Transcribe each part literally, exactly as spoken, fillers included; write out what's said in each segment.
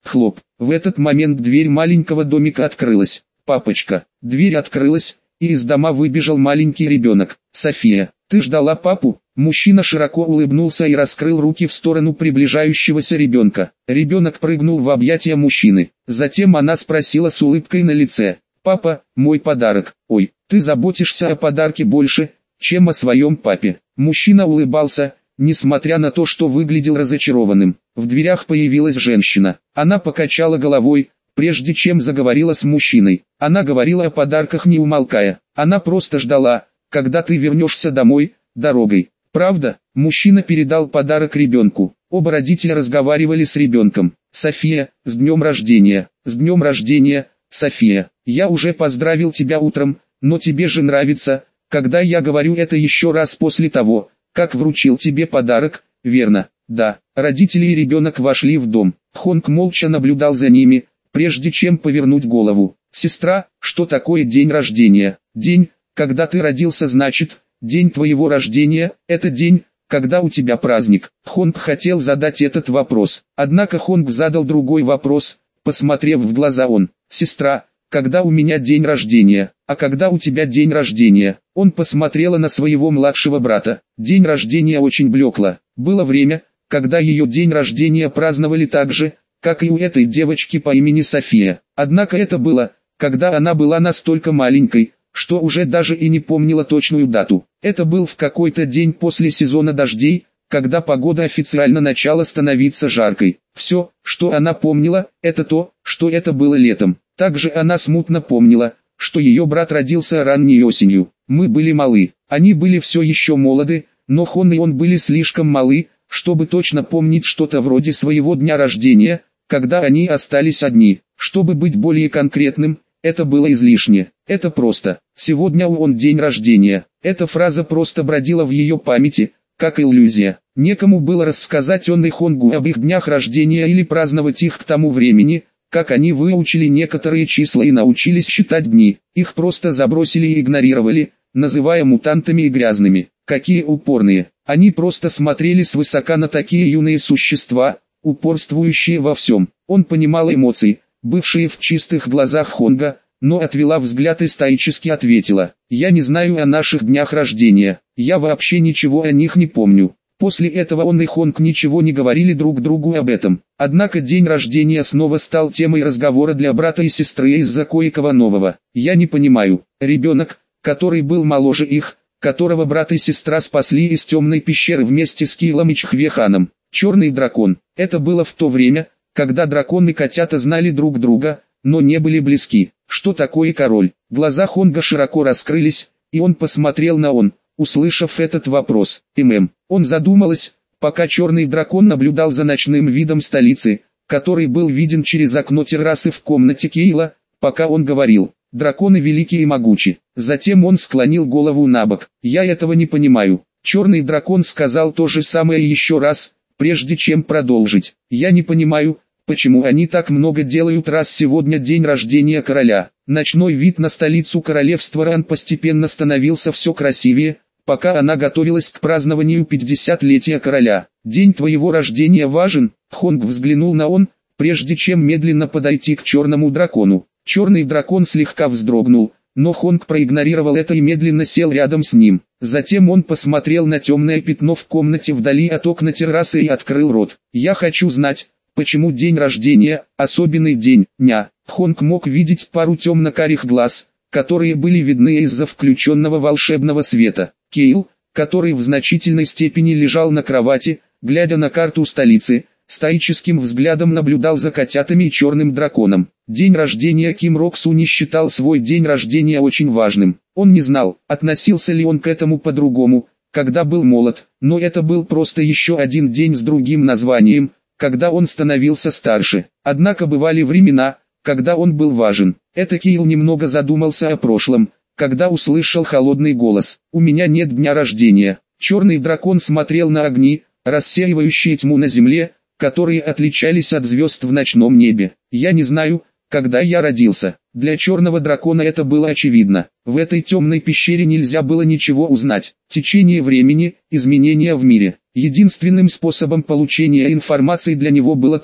Хлоп. В этот момент дверь маленького домика открылась. «Папочка». Дверь открылась, и из дома выбежал маленький ребенок. «София, ты ждала папу?» Мужчина широко улыбнулся и раскрыл руки в сторону приближающегося ребенка. Ребенок прыгнул в объятия мужчины. Затем она спросила с улыбкой на лице: «Папа, мой подарок». «Ой, ты заботишься о подарке больше, чем о своем папе». Мужчина улыбался, несмотря на то, что выглядел разочарованным. В дверях появилась женщина. Она покачала головой, прежде чем заговорила с мужчиной. Она говорила о подарках не умолкая. Она просто ждала, когда ты вернешься домой, дорогой. «Правда?» Мужчина передал подарок ребенку. Оба родителя разговаривали с ребенком. «София, с днем рождения! С днем рождения, София! Я уже поздравил тебя утром, но тебе же нравится, когда я говорю это еще раз после того, как вручил тебе подарок, верно?» «Да». Родители и ребенок вошли в дом. Хонг молча наблюдал за ними, прежде чем повернуть голову. «Сестра, что такое день рождения?» «День, когда ты родился, значит... День твоего рождения – это день, когда у тебя праздник». Хонг хотел задать этот вопрос, однако Хонг задал другой вопрос, посмотрев в глаза он. «Сестра, когда у меня день рождения, а когда у тебя день рождения?» Он посмотрела на своего младшего брата. День рождения очень блекло. Было время, когда ее день рождения праздновали так же, как и у этой девочки по имени София. Однако это было, когда она была настолько маленькой, что уже даже и не помнила точную дату. Это был в какой-то день после сезона дождей, когда погода официально начала становиться жаркой. Все, что она помнила, это то, что это было летом. Также она смутно помнила, что ее брат родился ранней осенью. Мы были малы, они были все еще молоды, но Хон и он были слишком малы, чтобы точно помнить что-то вроде своего дня рождения, когда они остались одни. Чтобы быть более конкретным, это было излишне. Это просто. Сегодня он день рождения. Эта фраза просто бродила в ее памяти, как иллюзия. Некому было рассказать он и Хонгу об их днях рождения или праздновать их к тому времени, как они выучили некоторые числа и научились считать дни. Их просто забросили и игнорировали, называя мутантами и грязными. Какие упорные. Они просто смотрели свысока на такие юные существа, упорствующие во всем. Он понимал эмоции, бывшие в чистых глазах Хонга, но отвела взгляд и стоически ответила: «Я не знаю о наших днях рождения, я вообще ничего о них не помню». После этого он и Хонг ничего не говорили друг другу об этом. Однако день рождения снова стал темой разговора для брата и сестры из-за кое-кого нового. «Я не понимаю». Ребенок, который был моложе их, которого брат и сестра спасли из темной пещеры вместе с Килом и Чхвеханом. Черный дракон. Это было в то время, когда дракон и котята знали друг друга, но не были близки. Что такое король? Глаза Хонга широко раскрылись, и он посмотрел на он, услышав этот вопрос. ММ. Он задумалась, пока черный дракон наблюдал за ночным видом столицы, который был виден через окно террасы в комнате Кейла, пока он говорил: «Драконы великие и могучи». Затем он склонил голову набок. «Я этого не понимаю». Черный дракон сказал то же самое еще раз, прежде чем продолжить. «Я не понимаю, почему они так много делают, раз сегодня день рождения короля». Ночной вид на столицу королевства Ран постепенно становился все красивее, пока она готовилась к празднованию пятидесятилетия короля. «День твоего рождения важен?» Хонг взглянул на он, прежде чем медленно подойти к черному дракону. Черный дракон слегка вздрогнул, но Хонг проигнорировал это и медленно сел рядом с ним. Затем он посмотрел на темное пятно в комнате вдали от окна террасы и открыл рот. «Я хочу знать, почему день рождения, особенный день, ня». Хонг мог видеть пару темно-карих глаз, которые были видны из-за включенного волшебного света. Кейл, который в значительной степени лежал на кровати, глядя на карту столицы, стоическим взглядом наблюдал за котятами и черным драконом. День рождения Ким Роксу не считал свой день рождения очень важным. Он не знал, относился ли он к этому по-другому, когда был молод, но это был просто еще один день с другим названием, когда он становился старше. Однако бывали времена, когда он был важен. Это Кейл немного задумался о прошлом, когда услышал холодный голос: «У меня нет дня рождения». Черный дракон смотрел на огни, рассеивающие тьму на земле, которые отличались от звезд в ночном небе. «Я не знаю, когда я родился». Для черного дракона это было очевидно. В этой темной пещере нельзя было ничего узнать. Течение времени, изменения в мире. Единственным способом получения информации для него было то,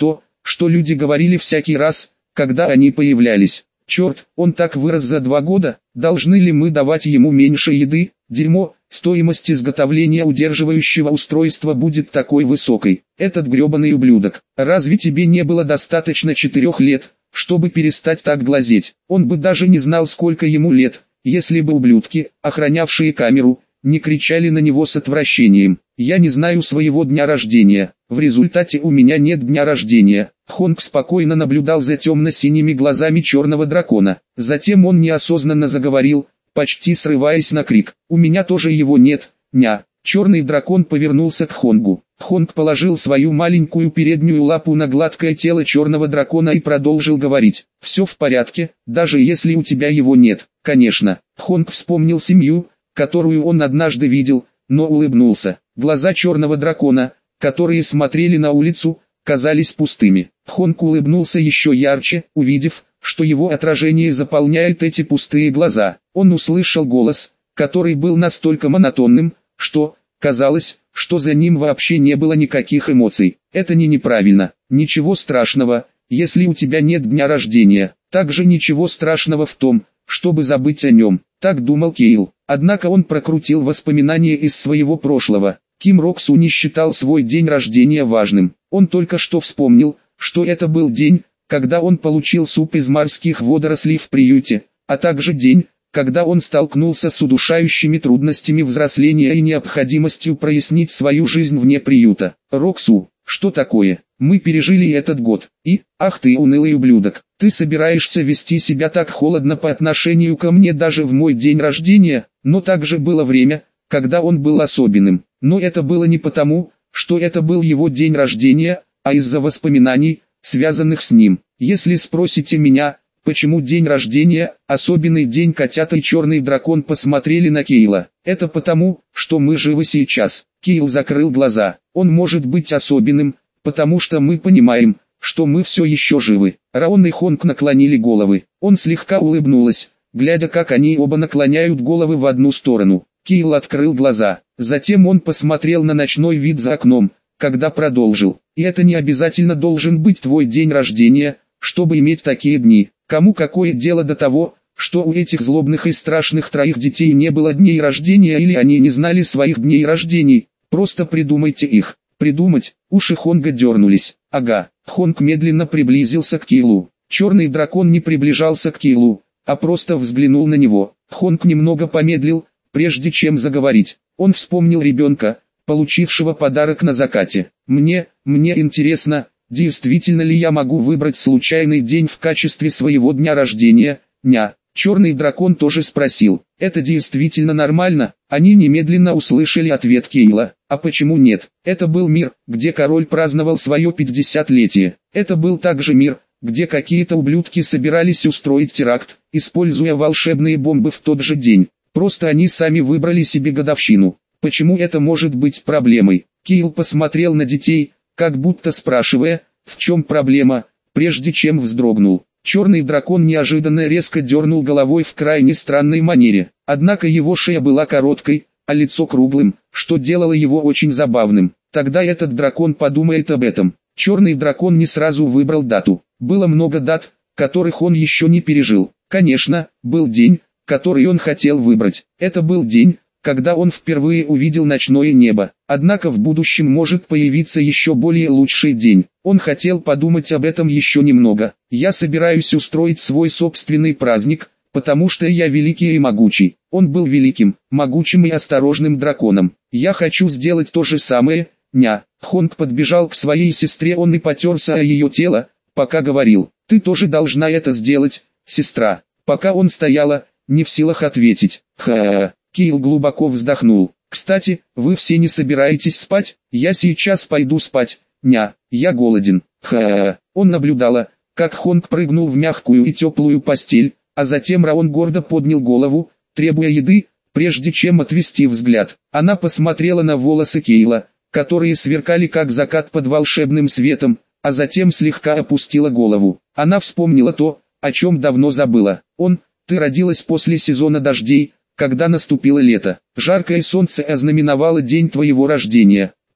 что люди говорили всякий раз, когда они появлялись. Черт, он так вырос за два года, должны ли мы давать ему меньше еды? Дерьмо, стоимость изготовления удерживающего устройства будет такой высокой. Этот гребаный ублюдок, разве тебе не было достаточно четырех лет, чтобы перестать так глазеть? Он бы даже не знал, сколько ему лет, если бы ублюдки, охранявшие камеру, не кричали на него с отвращением. Я не знаю своего дня рождения, в результате у меня нет дня рождения. Хонг спокойно наблюдал за темно-синими глазами черного дракона. Затем он неосознанно заговорил, почти срываясь на крик. У меня тоже его нет, ня. Черный дракон повернулся к Хонгу. Хонг положил свою маленькую переднюю лапу на гладкое тело черного дракона и продолжил говорить. Все в порядке, даже если у тебя его нет. Конечно. Хонг вспомнил семью, которую он однажды видел, но улыбнулся. Глаза черного дракона, которые смотрели на улицу, казались пустыми. Хонг улыбнулся еще ярче, увидев, что его отражение заполняет эти пустые глаза. Он услышал голос, который был настолько монотонным, что, казалось, что за ним вообще не было никаких эмоций. Это не неправильно. Ничего страшного, если у тебя нет дня рождения. Также ничего страшного в том, чтобы забыть о нем. Так думал Кейл. Однако он прокрутил воспоминания из своего прошлого. Ким Рок-су не считал свой день рождения важным. Он только что вспомнил, что это был день, когда он получил суп из морских водорослей в приюте, а также день, когда он столкнулся с удушающими трудностями взросления и необходимостью прояснить свою жизнь вне приюта. Роксу, что такое? Мы пережили этот год. И, ах ты унылый ублюдок, ты собираешься вести себя так холодно по отношению ко мне даже в мой день рождения? Но также было время, когда он был особенным. Но это было не потому, что это был его день рождения, а из-за воспоминаний, связанных с ним. Если спросите меня, почему день рождения, особенный день, котята и черный дракон посмотрели на Кейла, это потому, что мы живы сейчас. Кейл закрыл глаза. Он может быть особенным, потому что мы понимаем, что мы все еще живы. Раон и Хонг наклонили головы. Он слегка улыбнулась, глядя, как они оба наклоняют головы в одну сторону. Кейл открыл глаза. Затем он посмотрел на ночной вид за окном, когда продолжил. И это не обязательно должен быть твой день рождения, чтобы иметь такие дни. Кому какое дело до того, что у этих злобных и страшных троих детей не было дней рождения или они не знали своих дней рождений? Просто придумайте их. Придумать, уши Хонга дернулись. Ага, Хонг медленно приблизился к Кейлу. Черный дракон не приближался к Кейлу, а просто взглянул на него. Хонг немного помедлил, прежде чем заговорить. Он вспомнил ребенка, получившего подарок на закате. Мне, мне интересно, действительно ли я могу выбрать случайный день в качестве своего дня рождения? Ня. Черный дракон тоже спросил. Это действительно нормально? Они немедленно услышали ответ Кейла. А почему нет? Это был мир, где король праздновал свое пятидесятилетие. Это был также мир, где какие-то ублюдки собирались устроить теракт, используя волшебные бомбы в тот же день. Просто они сами выбрали себе годовщину. Почему это может быть проблемой? Кейл посмотрел на детей, как будто спрашивая, в чем проблема, прежде чем вздрогнул. Черный дракон неожиданно резко дернул головой в крайне странной манере. Однако его шея была короткой, а лицо круглым, что делало его очень забавным. Тогда этот дракон подумает об этом. Черный дракон не сразу выбрал дату. Было много дат, которых он еще не пережил. Конечно, был день, который он хотел выбрать. Это был день, когда он впервые увидел ночное небо. Однако в будущем может появиться еще более лучший день. Он хотел подумать об этом еще немного. Я собираюсь устроить свой собственный праздник, потому что я великий и могучий. Он был великим, могучим и осторожным драконом. Я хочу сделать то же самое, ня. Хонг подбежал к своей сестре, он и потерся о ее тело, пока говорил. Ты тоже должна это сделать, сестра. Пока он стояла, не в силах ответить. Ха-ха. Кейл глубоко вздохнул. Кстати, вы все не собираетесь спать? Я сейчас пойду спать. Ня, я голоден. Ха-ха. Он наблюдала, как Хонг прыгнул в мягкую и теплую постель, а затем Раон гордо поднял голову, требуя еды, прежде чем отвести взгляд. Она посмотрела на волосы Кейла, которые сверкали как закат под волшебным светом, а затем слегка опустила голову. Она вспомнила то, о чем давно забыла. Он, ты родилась после сезона дождей, когда наступило лето. Жаркое солнце ознаменовало день твоего рождения.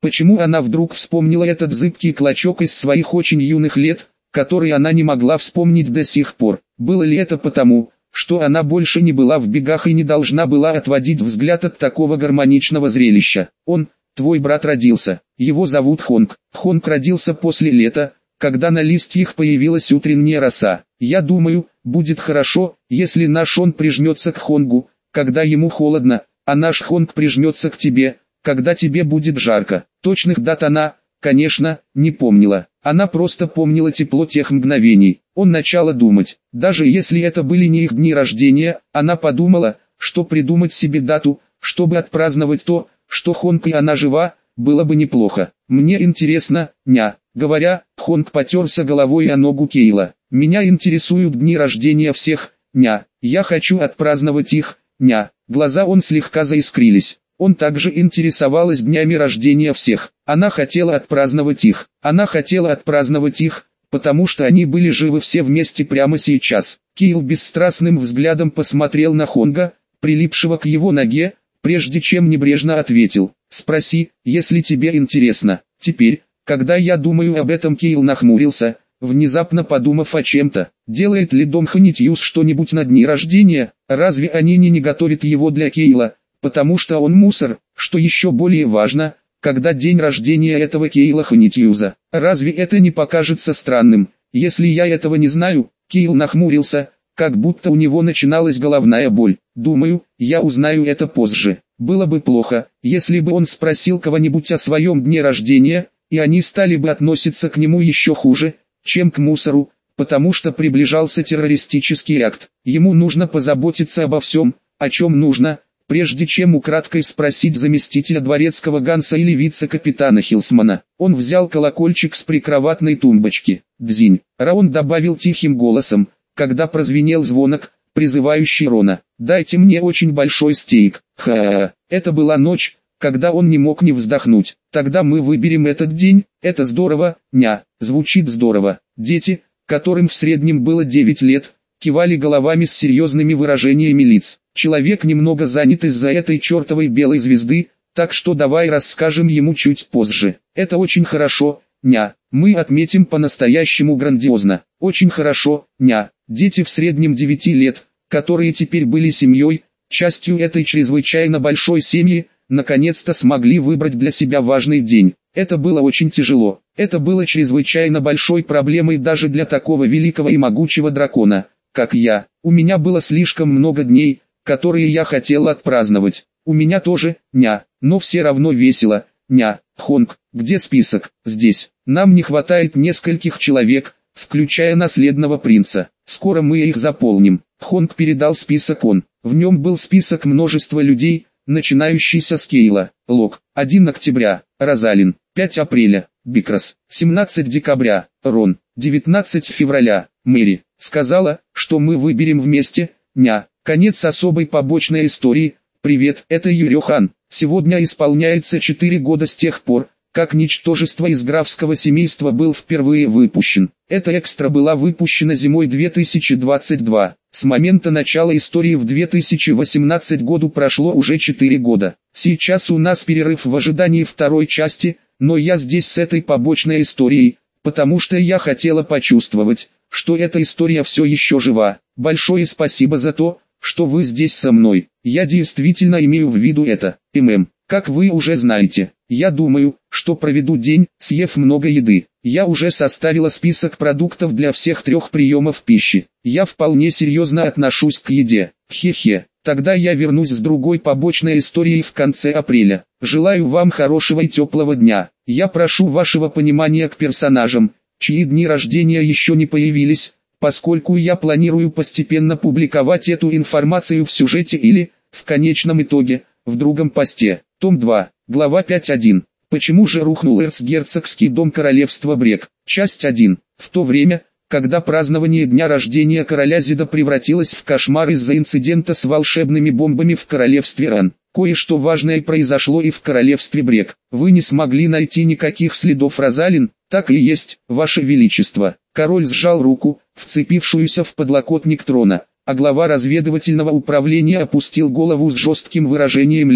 Почему она вдруг вспомнила этот зыбкий клочок из своих очень юных лет, который она не могла вспомнить до сих пор? Было ли это потому, что она больше не была в бегах и не должна была отводить взгляд от такого гармоничного зрелища? Он, твой брат, родился. Его зовут Хонг. Хонг родился после лета, когда на листьях появилась утренняя роса. Я думаю, будет хорошо, если наш он прижмется к Хонгу, когда ему холодно, а наш Хонг прижмется к тебе, когда тебе будет жарко. Точных дат она, конечно, не помнила. Она просто помнила тепло тех мгновений. Он начала думать, даже если это были не их дни рождения, она подумала, что придумать себе дату, чтобы отпраздновать то, что Хонг и она жива, было бы неплохо. Мне интересно, ня. Говоря, Хонг потерся головой о ногу Кейла. Меня интересуют дни рождения всех, ня. Я хочу отпраздновать их, ня. Глаза он слегка заискрились. Он также интересовалась днями рождения всех. Она хотела отпраздновать их. Она хотела отпраздновать их, потому что они были живы все вместе прямо сейчас. Кейл бесстрастным взглядом посмотрел на Хонга, прилипшего к его ноге, прежде чем небрежно ответил: «Спроси, если тебе интересно». Теперь, когда я думаю об этом, Кейл нахмурился, внезапно подумав о чем-то. Делает ли Дом Ханитьюс что-нибудь на дни рождения? Разве они не, не готовят его для Кейла? Потому что он мусор, что еще более важно, когда день рождения этого Кейла Ханитьюза. Разве это не покажется странным, если я этого не знаю? Кейл нахмурился, как будто у него начиналась головная боль. Думаю, я узнаю это позже. Было бы плохо, если бы он спросил кого-нибудь о своем дне рождения, и они стали бы относиться к нему еще хуже, чем к мусору, потому что приближался террористический акт. Ему нужно позаботиться обо всем, о чем нужно, прежде чем украдкой спросить заместителя дворецкого Ганса или вице-капитана Хилсмана. Он взял колокольчик с прикроватной тумбочки. «Дзинь!» Раон добавил тихим голосом, когда прозвенел звонок, призывающий Рона. «Дайте мне очень большой стейк». Ха-ха-ха. Это была ночь, когда он не мог не вздохнуть. «Тогда мы выберем этот день, это здорово, ня». Звучит здорово. Дети, которым в среднем было девять лет, кивали головами с серьезными выражениями лиц. Человек немного занят из-за этой чертовой белой звезды, так что давай расскажем ему чуть позже. Это очень хорошо, ня. Мы отметим по-настоящему грандиозно. Очень хорошо, ня. Дети в среднем девяти лет, которые теперь были семьей, частью этой чрезвычайно большой семьи, наконец-то смогли выбрать для себя важный день. Это было очень тяжело. Это было чрезвычайно большой проблемой даже для такого великого и могучего дракона, как я. У меня было слишком много дней, которые я хотел отпраздновать. У меня тоже, ня, но все равно весело, ня. Хонг, где список? Здесь. Нам не хватает нескольких человек, включая наследного принца. Скоро мы их заполним. Хонг передал список он. В нем был список множества людей, начинающийся с Кейла. Лок, первого октября, Розалин, пятого апреля, Бикрас, семнадцатого декабря, Рон, девятнадцатого февраля, Мэри. Сказала, что мы выберем вместе, ня. Конец особой побочной истории. Привет, это Юрёхан. Сегодня исполняется четыре года с тех пор, как ничтожество из графского семейства был впервые выпущен. Эта экстра была выпущена зимой две тысячи двадцать второго. С момента начала истории в две тысячи восемнадцатом году прошло уже четыре года. Сейчас у нас перерыв в ожидании второй части, но я здесь с этой побочной историей, потому что я хотела почувствовать, что эта история все еще жива. Большое спасибо за то, что вы здесь со мной. Я действительно имею в виду это. ММ, как вы уже знаете, я думаю, что проведу день, съев много еды. Я уже составила список продуктов для всех трех приемов пищи. Я вполне серьезно отношусь к еде. Хе-хе. Тогда я вернусь с другой побочной историей в конце апреля. Желаю вам хорошего и теплого дня. Я прошу вашего понимания к персонажам, чьи дни рождения еще не появились, поскольку я планирую постепенно публиковать эту информацию в сюжете или, в конечном итоге, в другом посте. Том два, глава пять точка один. Почему же рухнул эрцгерцогский дом королевства Брек? Часть один. В то время, когда празднование дня рождения короля Зида превратилось в кошмар из-за инцидента с волшебными бомбами в королевстве Ран, кое-что важное произошло и в королевстве Брек. Вы не смогли найти никаких следов Розалин? Так и есть, ваше величество. Король сжал руку, вцепившуюся в подлокотник трона, а глава разведывательного управления опустил голову с жестким выражением лица.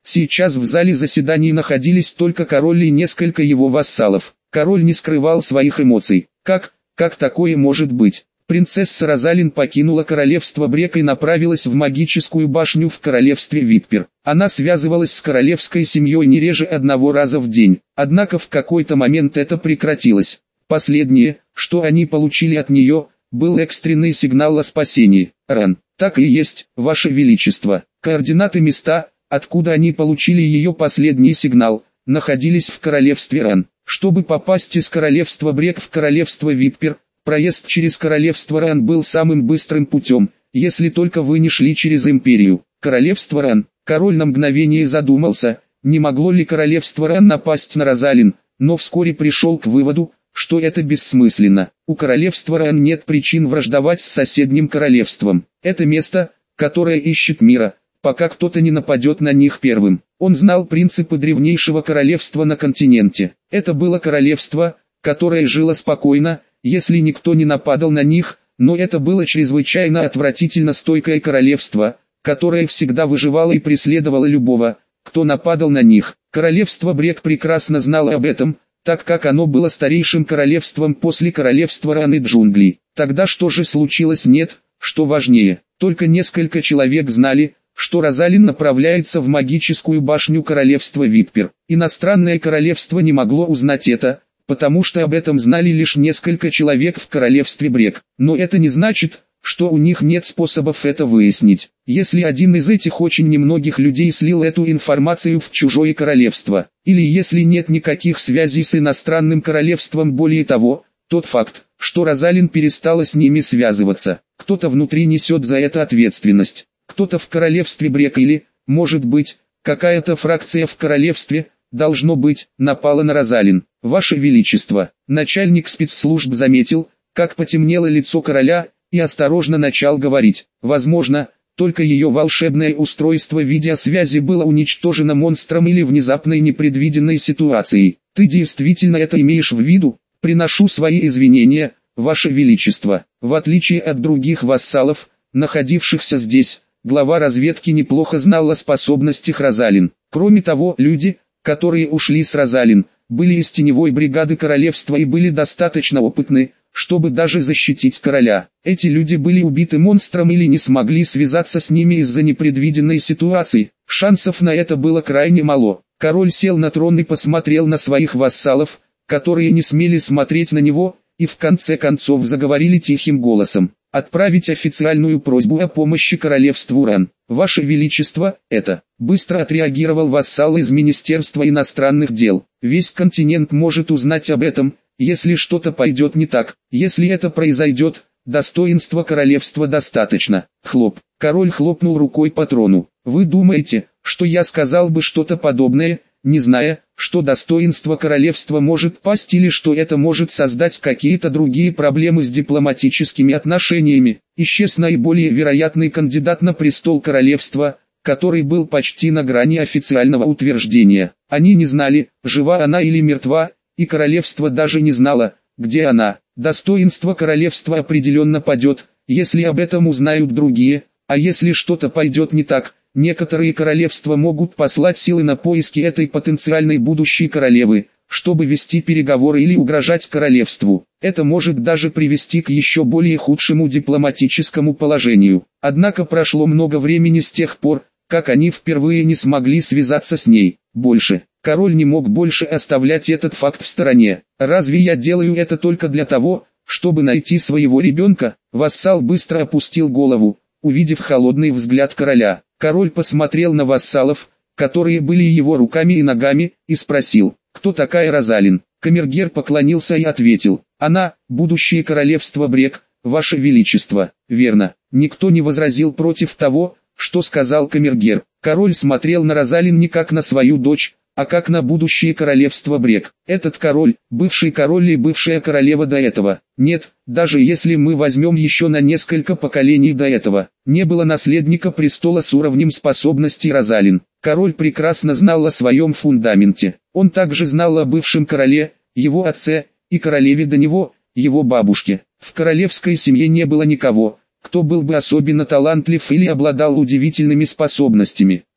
Сейчас в зале заседаний находились только король и несколько его вассалов. Король не скрывал своих эмоций. Как, как такое может быть? Принцесса Розалин покинула королевство Брек и направилась в магическую башню в королевстве Виппер. Она связывалась с королевской семьей не реже одного раза в день. Однако в какой-то момент это прекратилось. Последнее, что они получили от нее, был экстренный сигнал о спасении. Ран. Так и есть, Ваше Величество. Координаты места, откуда они получили ее последний сигнал, находились в королевстве Ран. Чтобы попасть из королевства Брек в королевство Виппер, проезд через королевство Ран был самым быстрым путем, если только вы не шли через империю. Королевство Ран. Король на мгновение задумался, не могло ли королевство Ран напасть на Розалин, но вскоре пришел к выводу, что это бессмысленно. У королевства Ран нет причин враждовать с соседним королевством. Это место, которое ищет мира, пока кто-то не нападет на них первым. Он знал принципы древнейшего королевства на континенте. Это было королевство, которое жило спокойно, если никто не нападал на них, но это было чрезвычайно отвратительно стойкое королевство, которое всегда выживало и преследовало любого, кто нападал на них. Королевство Брек прекрасно знало об этом, так как оно было старейшим королевством после королевства Ран и Джунглей. Тогда что же случилось? Нет, что важнее, только несколько человек знали, что Розалин направляется в магическую башню королевства Виппер. Иностранное королевство не могло узнать это, потому что об этом знали лишь несколько человек в королевстве Брек. Но это не значит, что у них нет способов это выяснить. Если один из этих очень немногих людей слил эту информацию в чужое королевство, или если нет никаких связей с иностранным королевством, более того, тот факт, что Розалин перестала с ними связываться, кто-то внутри несет за это ответственность. Кто-то в королевстве Брек или, может быть, какая-то фракция в королевстве, должно быть, напала на Розалин. Ваше Величество, начальник спецслужб заметил, как потемнело лицо короля, и осторожно начал говорить. Возможно, только ее волшебное устройство видеосвязи было уничтожено монстром или внезапной непредвиденной ситуацией. Ты действительно это имеешь в виду? Приношу свои извинения, Ваше Величество. В отличие от других вассалов, находившихся здесь, глава разведки неплохо знал о способностях Розалин. Кроме того, люди, которые ушли с Розалин, были из теневой бригады королевства и были достаточно опытны, чтобы даже защитить короля. Эти люди были убиты монстром или не смогли связаться с ними из-за непредвиденной ситуации. Шансов на это было крайне мало. Король сел на трон и посмотрел на своих вассалов, которые не смели смотреть на него, и в конце концов заговорили тихим голосом. Отправить официальную просьбу о помощи королевству Ран. Ваше Величество, это, быстро отреагировал вассал из Министерства иностранных дел. Весь континент может узнать об этом, если что-то пойдет не так. Если это произойдет, достоинства королевства достаточно. Хлоп. Король хлопнул рукой по трону. Вы думаете, что я сказал бы что-то подобное, не зная, что достоинство королевства может пасть или что это может создать какие-то другие проблемы с дипломатическими отношениями? Исчез наиболее вероятный кандидат на престол королевства, который был почти на грани официального утверждения. Они не знали, жива она или мертва, и королевство даже не знало, где она. Достоинство королевства определенно падет, если об этом узнают другие, а если что-то пойдет не так, некоторые королевства могут послать силы на поиски этой потенциальной будущей королевы, чтобы вести переговоры или угрожать королевству. Это может даже привести к еще более худшему дипломатическому положению. Однако прошло много времени с тех пор, как они впервые не смогли связаться с ней. Больше, король не мог больше оставлять этот факт в стороне. Разве я делаю это только для того, чтобы найти своего ребенка? Вассал быстро опустил голову, увидев холодный взгляд короля. Король посмотрел на вассалов, которые были его руками и ногами, и спросил, кто такая Розалин? Камергер поклонился и ответил, она, будущее королевство Брек, Ваше Величество. Верно, никто не возразил против того, что сказал Камергер. Король смотрел на Розалин не как на свою дочь, а как на будущее королевство Брек. Этот король, бывший король и бывшая королева до этого. Нет, даже если мы возьмем еще на несколько поколений до этого, не было наследника престола с уровнем способностей Розалин. Король прекрасно знал о своем фундаменте. Он также знал о бывшем короле, его отце, и королеве до него, его бабушке. В королевской семье не было никого, кто был бы особенно талантлив или обладал удивительными способностями.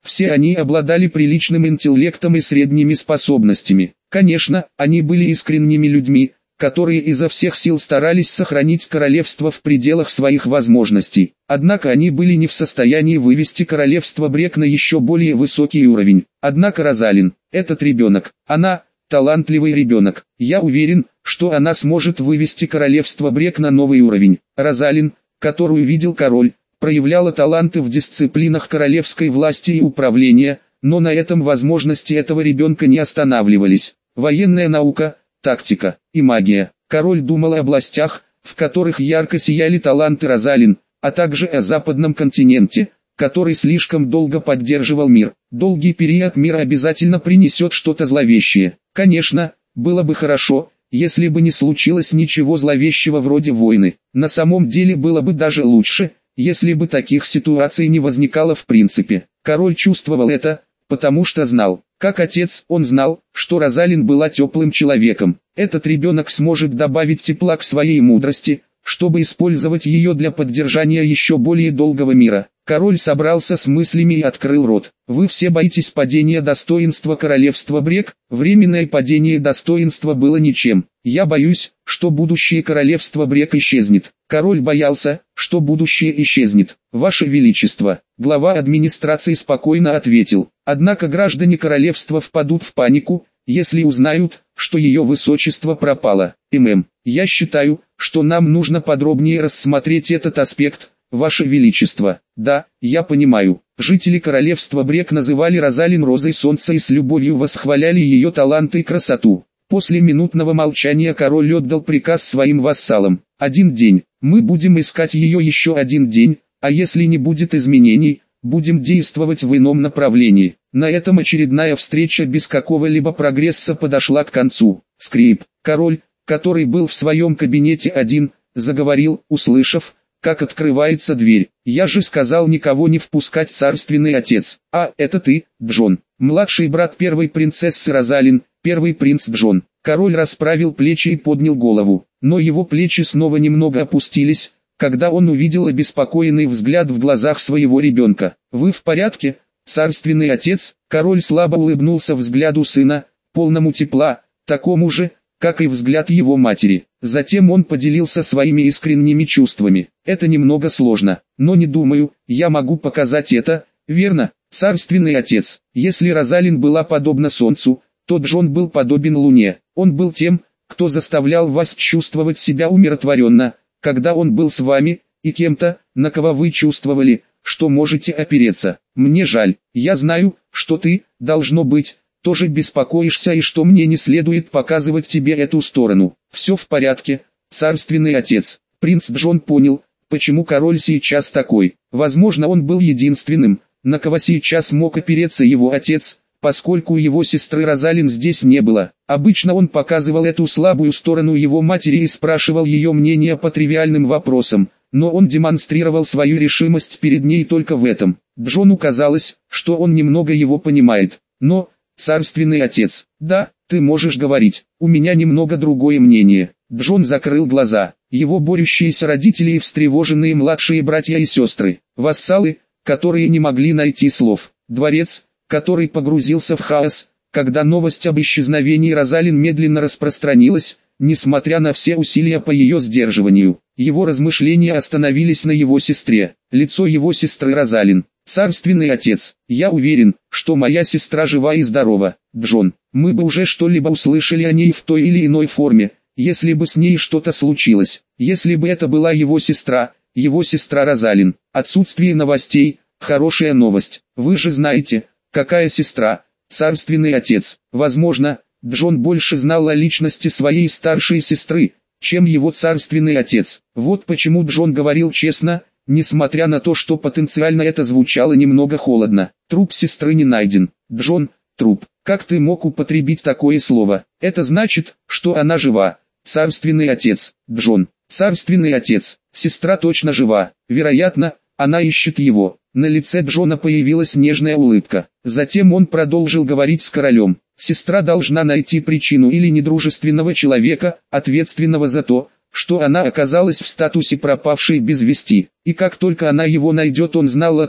Все они обладали приличным интеллектом и средними способностями. Конечно, они были искренними людьми, которые изо всех сил старались сохранить королевство в пределах своих возможностей. Однако они были не в состоянии вывести королевство Брек на еще более высокий уровень. Однако Розалин, этот ребенок, она, талантливый ребенок. Я уверен, что она сможет вывести королевство Брек на новый уровень. Розалин, которую видел король, проявляла таланты в дисциплинах королевской власти и управления, но на этом возможности этого ребенка не останавливались. Военная наука, тактика и магия. Король думал о областях, в которых ярко сияли таланты Розалин, а также о западном континенте, который слишком долго поддерживал мир. Долгий период мира обязательно принесет что-то зловещее. Конечно, было бы хорошо, если бы не случилось ничего зловещего вроде войны. На самом деле было бы даже лучше, если бы таких ситуаций не возникало в принципе. Король чувствовал это, потому что знал. Как отец, он знал, что Розалин была теплым человеком. Этот ребенок сможет добавить тепла к своей мудрости, чтобы использовать ее для поддержания еще более долгого мира. Король собрался с мыслями и открыл рот. Вы все боитесь падения достоинства королевства Брек? Временное падение достоинства было ничем. Я боюсь, что будущее королевства Брек исчезнет. Король боялся, что будущее исчезнет. Ваше Величество, глава администрации спокойно ответил. Однако граждане королевства впадут в панику, если узнают, что ее высочество пропало. ММ, я считаю, что нам нужно подробнее рассмотреть этот аспект, Ваше Величество. Да, я понимаю. Жители королевства Брек называли Розалин Розой Солнца и с любовью восхваляли ее таланты и красоту. После минутного молчания король отдал приказ своим вассалам. Один день, мы будем искать ее еще один день, а если не будет изменений, будем действовать в ином направлении. На этом очередная встреча без какого-либо прогресса подошла к концу. Скрип. Король, который был в своем кабинете один, заговорил, услышав, как открывается дверь. Я же сказал никого не впускать, царственный отец. А, это ты, Джон. Младший брат первой принцессы Розалин, первый принц Джон. Король расправил плечи и поднял голову, но его плечи снова немного опустились, когда он увидел обеспокоенный взгляд в глазах своего ребенка. «Вы в порядке, царственный отец?» Король слабо улыбнулся взгляду сына, полному тепла, такому же, как и взгляд его матери. Затем он поделился своими искренними чувствами. «Это немного сложно, но не думаю, я могу показать это, верно, царственный отец? Если Розалин была подобна солнцу, то Джон был подобен луне. Он был тем, кто заставлял вас чувствовать себя умиротворенно, когда он был с вами, и кем-то, на кого вы чувствовали, что можете опереться. Мне жаль, я знаю, что ты, должно быть, тоже беспокоишься и что мне не следует показывать тебе эту сторону. Все в порядке, царственный отец». Принц Джон понял, почему король сейчас такой. Возможно, он был единственным, на кого сейчас мог опереться его отец, поскольку его сестры Розалин здесь не было. Обычно он показывал эту слабую сторону его матери и спрашивал ее мнение по тривиальным вопросам, но он демонстрировал свою решимость перед ней только в этом. Джону казалось, что он немного его понимает. Но, царственный отец, да, ты можешь говорить, у меня немного другое мнение. Джон закрыл глаза. Его борющиеся родители и встревоженные младшие братья и сестры, вассалы, которые не могли найти слов, дворец, который погрузился в хаос, когда новость об исчезновении Розалин медленно распространилась, несмотря на все усилия по ее сдерживанию. Его размышления остановились на его сестре, лицо его сестры Розалин. «Царственный отец, я уверен, что моя сестра жива и здорова, Джон. Мы бы уже что-либо услышали о ней в той или иной форме, если бы с ней что-то случилось, если бы это была его сестра, его сестра Розалин. Отсутствие новостей – хорошая новость. Вы же знаете, какая сестра, царственный отец». Возможно, Джон больше знал о личности своей старшей сестры, чем его царственный отец. Вот почему Джон говорил честно, несмотря на то, что потенциально это звучало немного холодно. «Труп сестры не найден». «Джон, труп. Как ты мог употребить такое слово? Это значит, что она жива». «Царственный отец». «Джон, царственный отец, сестра точно жива. Вероятно, она ищет его». На лице Джона появилась нежная улыбка. Затем он продолжил говорить с королем. «Сестра должна найти причину или недружественного человека, ответственного за то, что она оказалась в статусе пропавшей без вести. И как только она его найдет, он знал о том,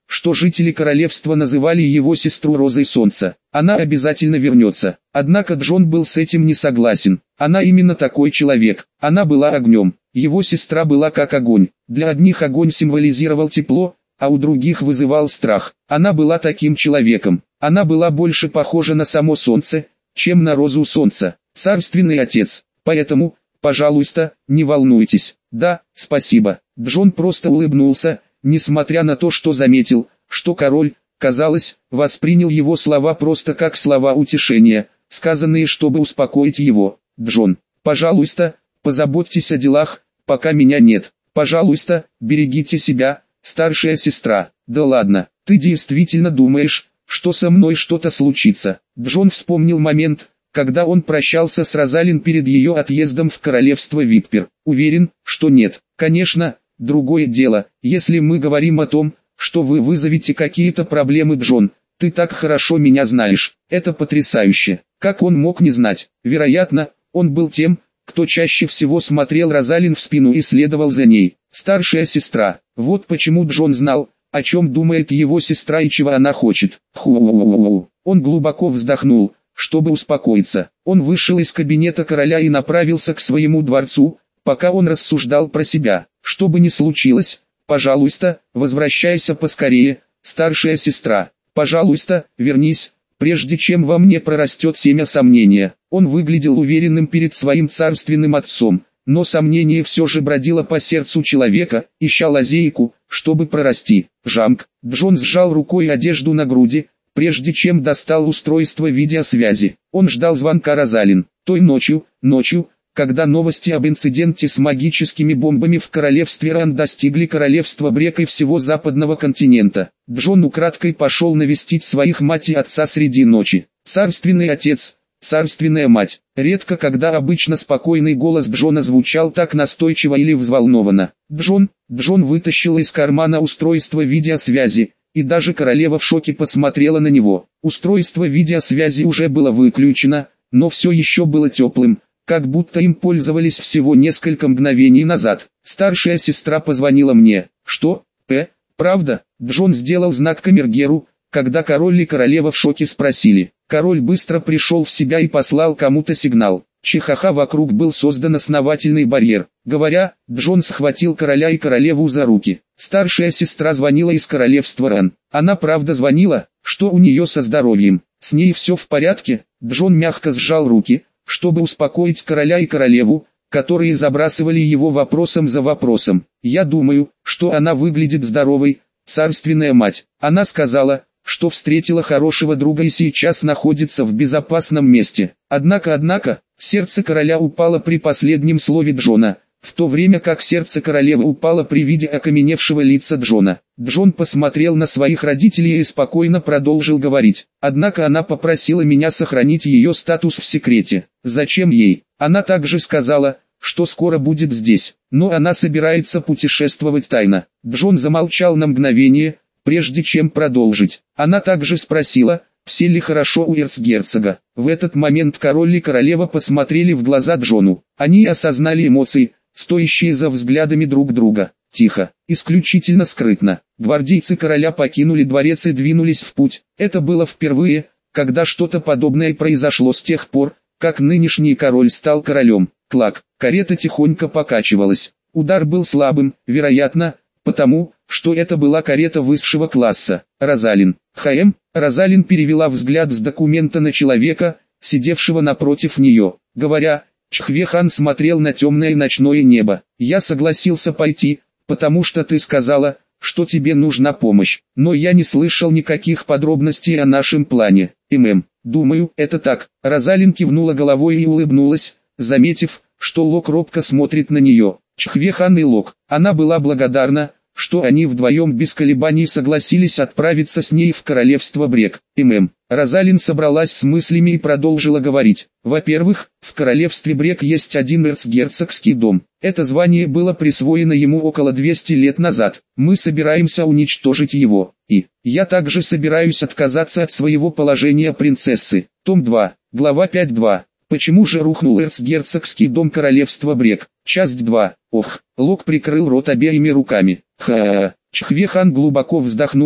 что жители королевства называли его сестру Розой Солнца. Она обязательно вернется. Однако Джон был с этим не согласен. Она именно такой человек. Она была огнем. Его сестра была как огонь. Для одних огонь символизировал тепло, а у других вызывал страх. Она была таким человеком. Она была больше похожа на само солнце, чем на Розу Солнца. Царственный отец. Поэтому, пожалуйста, не волнуйтесь. Да, спасибо. Джон просто улыбнулся, несмотря на то, что заметил, что король, казалось, воспринял его слова просто как слова утешения, сказанные, чтобы успокоить его. Джон, пожалуйста, позаботьтесь о делах, пока меня нет. Пожалуйста, берегите себя, старшая сестра. Да ладно, ты действительно думаешь, что со мной что-то случится? Джон вспомнил момент, когда он прощался с Розалин перед ее отъездом в королевство Виппер. Уверен, что нет. Конечно, другое дело, если мы говорим о том, что вы вызовете какие-то проблемы, Джон. Ты так хорошо меня знаешь. Это потрясающе. Как он мог не знать? Вероятно, он был тем, кто чаще всего смотрел Розалин в спину и следовал за ней. Старшая сестра. Вот почему Джон знал, о чем думает его сестра и чего она хочет. Ху-у-у-у. Он глубоко вздохнул, чтобы успокоиться. Он вышел из кабинета короля и направился к своему дворцу, пока он рассуждал про себя. Что бы ни случилось, пожалуйста, возвращайся поскорее, старшая сестра. Пожалуйста, вернись, прежде чем во мне прорастет семя сомнения. Он выглядел уверенным перед своим царственным отцом, но сомнение все же бродило по сердцу человека, ища лазейку, чтобы прорасти. Жамк. Джон сжал рукой одежду на груди, прежде чем достал устройство видеосвязи. Он ждал звонка Розалин. Той ночью, ночью, когда новости об инциденте с магическими бомбами в королевстве Ран достигли королевства Брек и всего западного континента, Джон украдкой пошел навестить своих мать и отца среди ночи. Царственный отец, царственная мать. Редко когда обычно спокойный голос Джона звучал так настойчиво или взволнованно. Джон, Джон вытащил из кармана устройство видеосвязи, и даже королева в шоке посмотрела на него. Устройство видеосвязи уже было выключено, но все еще было теплым, как будто им пользовались всего несколько мгновений назад. Старшая сестра позвонила мне. Что? Э, правда? Джон сделал знак камергеру, когда король и королева в шоке спросили. Король быстро пришел в себя и послал кому-то сигнал. Чихаха, вокруг был создан основательный барьер. Говоря, Джон схватил короля и королеву за руки. Старшая сестра звонила из королевства Ран. Она правда звонила? Что у нее со здоровьем? С ней все в порядке? Джон мягко сжал руки, чтобы успокоить короля и королеву, которые забрасывали его вопросом за вопросом. Я думаю, что она выглядит здоровой, царственная мать. Она сказала, что встретила хорошего друга и сейчас находится в безопасном месте. Однако, однако, сердце короля упало при последнем слове Джона, в то время как сердце королевы упало при виде окаменевшего лица Джона. Джон посмотрел на своих родителей и спокойно продолжил говорить. Однако она попросила меня сохранить ее статус в секрете. Зачем ей? Она также сказала, что скоро будет здесь, но она собирается путешествовать тайно. Джон замолчал на мгновение, прежде чем продолжить. Она также спросила, все ли хорошо у эрцгерцога. В этот момент король и королева посмотрели в глаза Джону. Они осознали эмоции, стоящие за взглядами друг друга. Тихо, исключительно скрытно. Гвардейцы короля покинули дворец и двинулись в путь. Это было впервые, когда что-то подобное произошло с тех пор, как нынешний король стал королем. Клак, карета тихонько покачивалась. Удар был слабым, вероятно, потому, что это была карета высшего класса. Розалин. ХМ. Розалин перевела взгляд с документа на человека, сидевшего напротив нее. Говоря, Чхвехан смотрел на темное ночное небо. Я согласился пойти, потому что ты сказала, что тебе нужна помощь. Но я не слышал никаких подробностей о нашем плане. ММ. Думаю, это так. Розалин кивнула головой и улыбнулась, заметив, что Лок робко смотрит на нее. Чхвехан и Лок. Она была благодарна, что они вдвоем без колебаний согласились отправиться с ней в королевство Брек. ММ. Розалин собралась с мыслями и продолжила говорить. Во-первых, в королевстве Брек есть один эрцгерцогский дом. Это звание было присвоено ему около двухсот лет назад. Мы собираемся уничтожить его. И я также собираюсь отказаться от своего положения принцессы. Том два, глава пять точка два. Почему же рухнул эрцгерцогский дом королевства Брек? Часть два. Ох, Лок прикрыл рот обеими руками. Ха-ха-ха. Чхвехан глубоко вздохнул,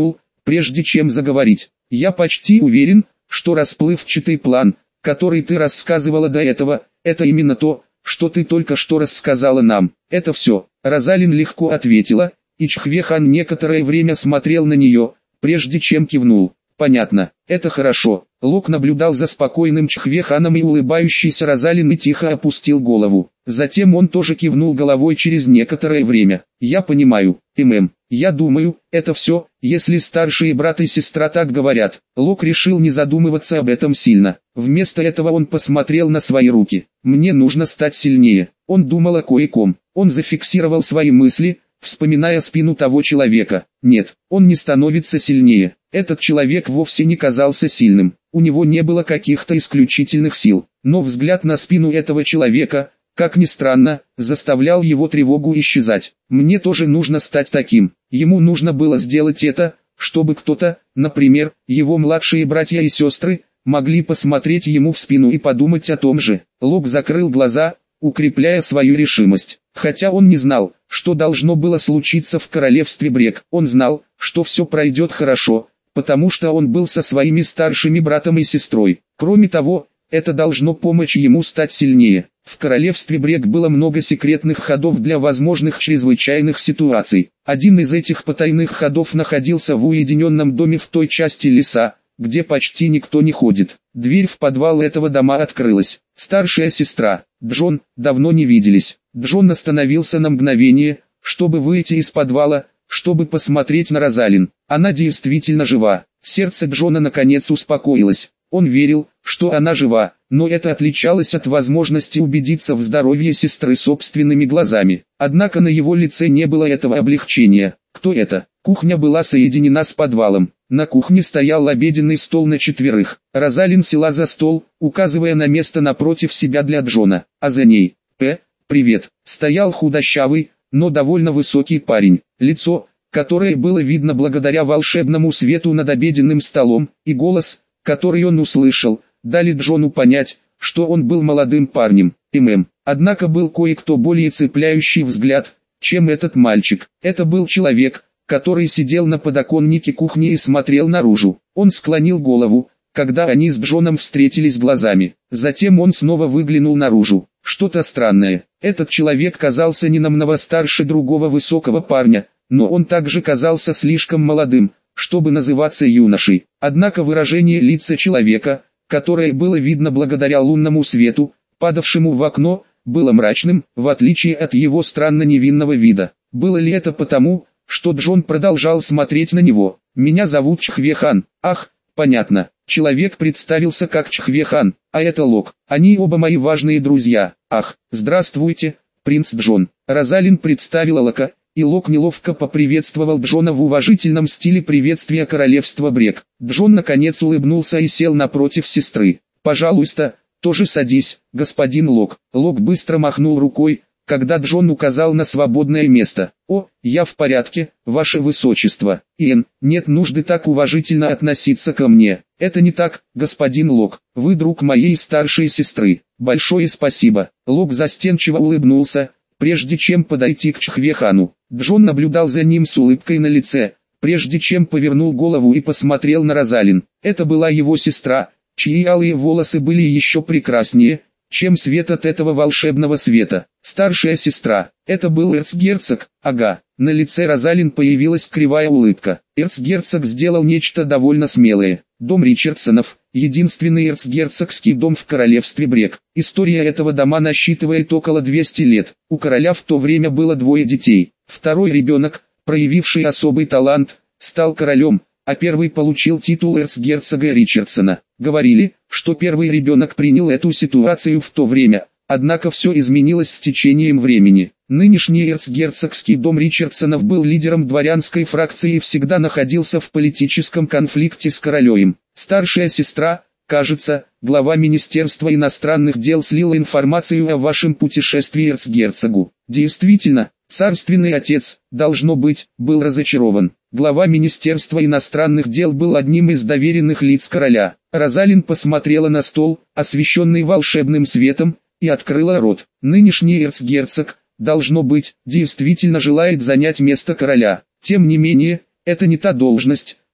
прежде чем заговорить. «Я почти уверен, что расплывчатый план, который ты рассказывала до этого, это именно то, что ты только что рассказала нам. Это все». Розалин легко ответила, и Чхве-хан некоторое время смотрел на нее, прежде чем кивнул. «Понятно, это хорошо». Лок наблюдал за спокойным Чхве-ханом и улыбающийся Розалин и тихо опустил голову. Затем он тоже кивнул головой через некоторое время. «Я понимаю, ММ. Я думаю, это все, если старшие брат и сестра так говорят». Лок решил не задумываться об этом сильно. Вместо этого он посмотрел на свои руки. «Мне нужно стать сильнее». Он думал о кое-ком. Он зафиксировал свои мысли, вспоминая спину того человека. Нет, он не становится сильнее. Этот человек вовсе не казался сильным. У него не было каких-то исключительных сил. Но взгляд на спину этого человека, как ни странно, заставлял его тревогу исчезать. «Мне тоже нужно стать таким». Ему нужно было сделать это, чтобы кто-то, например, его младшие братья и сестры, могли посмотреть ему в спину и подумать о том же. Лок закрыл глаза, укрепляя свою решимость. Хотя он не знал, что должно было случиться в королевстве Брег. Он знал, что все пройдет хорошо, потому что он был со своими старшими братом и сестрой. Кроме того, это должно помочь ему стать сильнее. В королевстве Брег было много секретных ходов для возможных чрезвычайных ситуаций. Один из этих потайных ходов находился в уединенном доме в той части леса, где почти никто не ходит. Дверь в подвал этого дома открылась. Старшая сестра, Джон, давно не виделись. Джон остановился на мгновение, чтобы выйти из подвала, чтобы посмотреть на Розалин. Она действительно жива. Сердце Джона наконец успокоилось. Он верил, что она жива, но это отличалось от возможности убедиться в здоровье сестры собственными глазами. Однако на его лице не было этого облегчения. Кто это? Кухня была соединена с подвалом. На кухне стоял обеденный стол на четверых. Розалин села за стол, указывая на место напротив себя для Джона, а за ней, П. «Привет», стоял худощавый, но довольно высокий парень. Лицо, которое было видно благодаря волшебному свету над обеденным столом, и голос, который он услышал, дали Джону понять, что он был молодым парнем. ММ. Однако был кое-кто более цепляющий взгляд, чем этот мальчик. Это был человек, который сидел на подоконнике кухни и смотрел наружу. Он склонил голову, когда они с Джоном встретились глазами. Затем он снова выглянул наружу. Что-то странное. Этот человек казался не намного старше другого высокого парня, но он также казался слишком молодым, чтобы называться юношей. Однако выражение лица человека, которое было видно благодаря лунному свету, падавшему в окно, было мрачным, в отличие от его странно невинного вида. Было ли это потому, что Джон продолжал смотреть на него? «Меня зовут Чхве-хан». «Ах, понятно». Человек представился как Чхве-хан, а это Лок. Они оба мои важные друзья. «Ах, здравствуйте, принц Джон». Розалин представила Лока, и Лок неловко поприветствовал Джона в уважительном стиле приветствия королевства Брег. Джон наконец улыбнулся и сел напротив сестры. «Пожалуйста, тоже садись, господин Лок». Лок быстро махнул рукой, когда Джон указал на свободное место. «О, я в порядке, ваше высочество». «Иэн, нет нужды так уважительно относиться ко мне». «Это не так, господин Лок, вы друг моей старшей сестры». «Большое спасибо». Лок застенчиво улыбнулся, прежде чем подойти к Чхве-хану. Джон наблюдал за ним с улыбкой на лице, прежде чем повернул голову и посмотрел на Розалин. Это была его сестра, чьи алые волосы были еще прекраснее, чем свет от этого волшебного света. Старшая сестра, это был эрцгерцог, ага. На лице Розалин появилась кривая улыбка. Эрцгерцог сделал нечто довольно смелое. Дом Ричардсонов, единственный эрцгерцогский дом в королевстве Брег. История этого дома насчитывает около двухсот лет. У короля в то время было двое детей. Второй ребенок, проявивший особый талант, стал королем, а первый получил титул эрцгерцога Ричардсона. Говорили, что первый ребенок принял эту ситуацию в то время, однако все изменилось с течением времени. Нынешний эрцгерцогский дом Ричардсонов был лидером дворянской фракции и всегда находился в политическом конфликте с королем. Старшая сестра, кажется, глава Министерства иностранных дел слила информацию о вашем путешествии эрцгерцогу. Действительно, царственный отец, должно быть, был разочарован. Глава Министерства иностранных дел был одним из доверенных лиц короля. Розалин посмотрела на стол, освещенный волшебным светом, и открыла рот. Нынешний эрцгерцог, должно быть, действительно желает занять место короля. Тем не менее, это не та должность,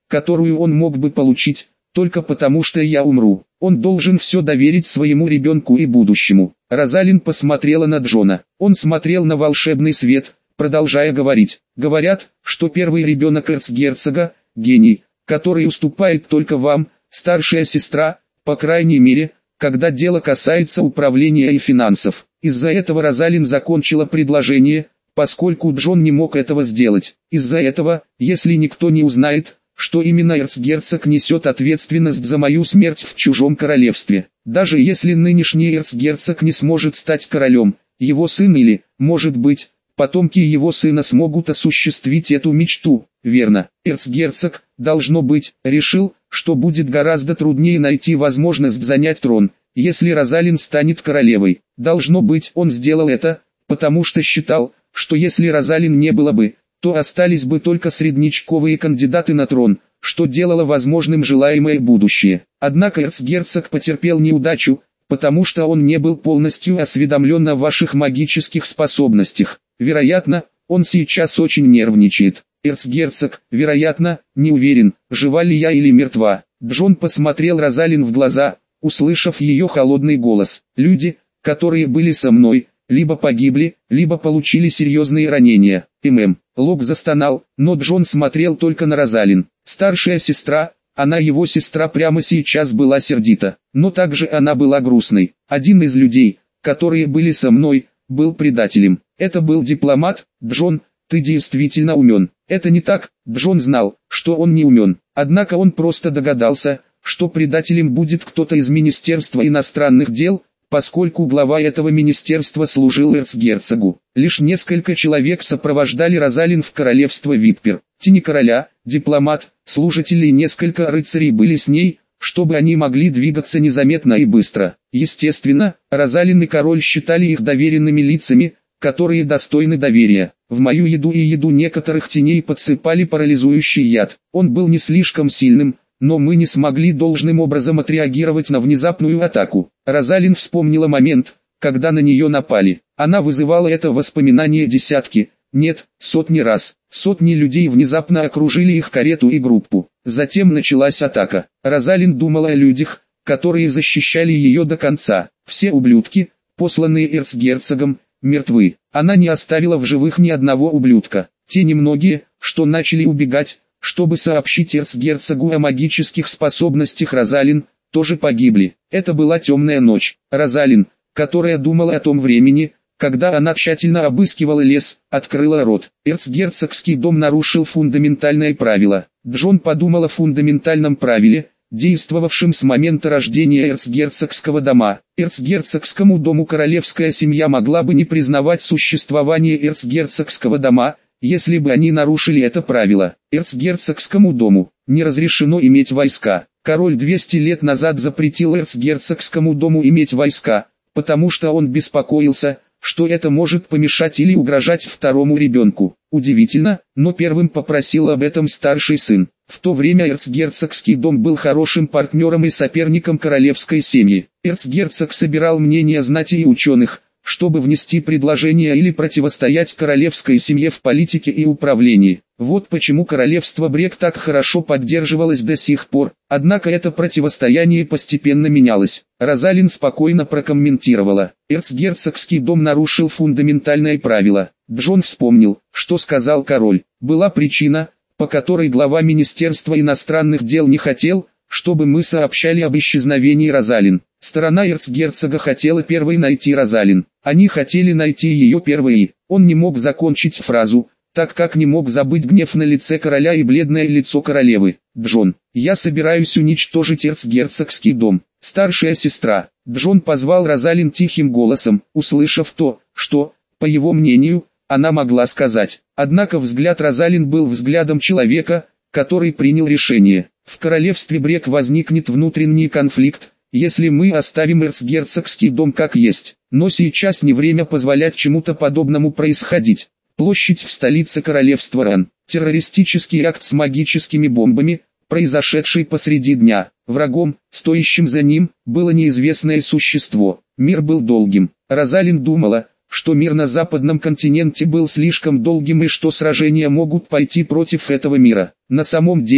которую он мог бы получить, только потому что я умру. Он должен все доверить своему ребенку и будущему. Розалин посмотрела на Джона. Он смотрел на волшебный свет, продолжая говорить. Говорят, что первый ребенок эрцгерцога – гений, который уступает только вам, старшая сестра, по крайней мере, когда дело касается управления и финансов. Из-за этого Розалин закончила предложение, поскольку Джон не мог этого сделать. Из-за этого, если никто не узнает, что именно эрцгерцог несет ответственность за мою смерть в чужом королевстве. Даже если нынешний эрцгерцог не сможет стать королем, его сын или, может быть, потомки его сына смогут осуществить эту мечту. Верно, эрцгерцог, должно быть, решил, что будет гораздо труднее найти возможность занять трон, если Розалин станет королевой. Должно быть, он сделал это, потому что считал, что если Розалин не было бы, то остались бы только среднячковые кандидаты на трон, что делало возможным желаемое будущее. Однако эрцгерцог потерпел неудачу, потому что он не был полностью осведомлен о ваших магических способностях. Вероятно, он сейчас очень нервничает. Эрцгерцог, вероятно, не уверен, жива ли я или мертва. Джон посмотрел Розалин в глаза, услышав ее холодный голос. Люди, которые были со мной, либо погибли, либо получили серьезные ранения. ММ. Лоб застонал, но Джон смотрел только на Розалин. Старшая сестра, она его сестра прямо сейчас была сердита, но также она была грустной. Один из людей, которые были со мной, был предателем. Это был дипломат. Джон, ты действительно умен. Это не так. Джон знал, что он не умен. Однако он просто догадался, что предателем будет кто-то из Министерства иностранных дел, поскольку глава этого министерства служил эрцгерцогу. Лишь несколько человек сопровождали Розалин в королевство Виппер. Тени короля, дипломат, служители и несколько рыцарей были с ней, чтобы они могли двигаться незаметно и быстро. Естественно, Розалин и король считали их доверенными лицами, которые достойны доверия. В мою еду и еду некоторых теней подсыпали парализующий яд. Он был не слишком сильным, но мы не смогли должным образом отреагировать на внезапную атаку. Розалин вспомнила момент, когда на нее напали. Она вызывала это воспоминание десятки, нет, сотни раз. Сотни людей внезапно окружили их карету и группу. Затем началась атака. Розалин думала о людях, которые защищали ее до конца. Все ублюдки, посланные эрцгерцогом, мертвы. Она не оставила в живых ни одного ублюдка. Те немногие, что начали убегать, чтобы сообщить эрцгерцогу о магических способностях Розалин, тоже погибли. Это была темная ночь. Розалин, которая думала о том времени, когда она тщательно обыскивала лес, открыла рот. Эрцгерцогский дом нарушил фундаментальное правило. Джон подумал о фундаментальном правиле, действовавшем с момента рождения эрцгерцогского дома. Эрцгерцогскому дому королевская семья могла бы не признавать существование эрцгерцогского дома, если бы они нарушили это правило. Эрцгерцогскому дому не разрешено иметь войска. Король двести лет назад запретил эрцгерцогскому дому иметь войска, потому что он беспокоился, что это может помешать или угрожать второму ребенку. Удивительно, но первым попросил об этом старший сын. В то время эрцгерцогский дом был хорошим партнером и соперником королевской семьи. Эрцгерцог собирал мнения знати и ученых, чтобы внести предложения или противостоять королевской семье в политике и управлении. Вот почему королевство Брек так хорошо поддерживалось до сих пор. Однако это противостояние постепенно менялось. Розалин спокойно прокомментировала: эрцгерцогский дом нарушил фундаментальное правило. Джон вспомнил, что сказал король. Была причина, по которой глава Министерства иностранных дел не хотел, чтобы мы сообщали об исчезновении Розалин. Сторона эрцгерцога хотела первой найти Розалин. Они хотели найти ее первой. Он не мог закончить фразу, так как не мог забыть гнев на лице короля и бледное лицо королевы. Джон, я собираюсь уничтожить эрцгерцогский дом. Старшая сестра. Джон позвал Розалин тихим голосом, услышав то, что, по его мнению, она могла сказать. Однако взгляд Розалин был взглядом человека, который принял решение. В королевстве Брек возникнет внутренний конфликт, если мы оставим эрцгерцогский дом как есть. Но сейчас не время позволять чему-то подобному происходить. Площадь в столице королевства Ран. Террористический акт с магическими бомбами, произошедший посреди дня. Врагом, стоящим за ним, было неизвестное существо. Мир был долгим. Розалин думала, что мир на западном континенте был слишком долгим и что сражения могут пойти против этого мира. На самом деле,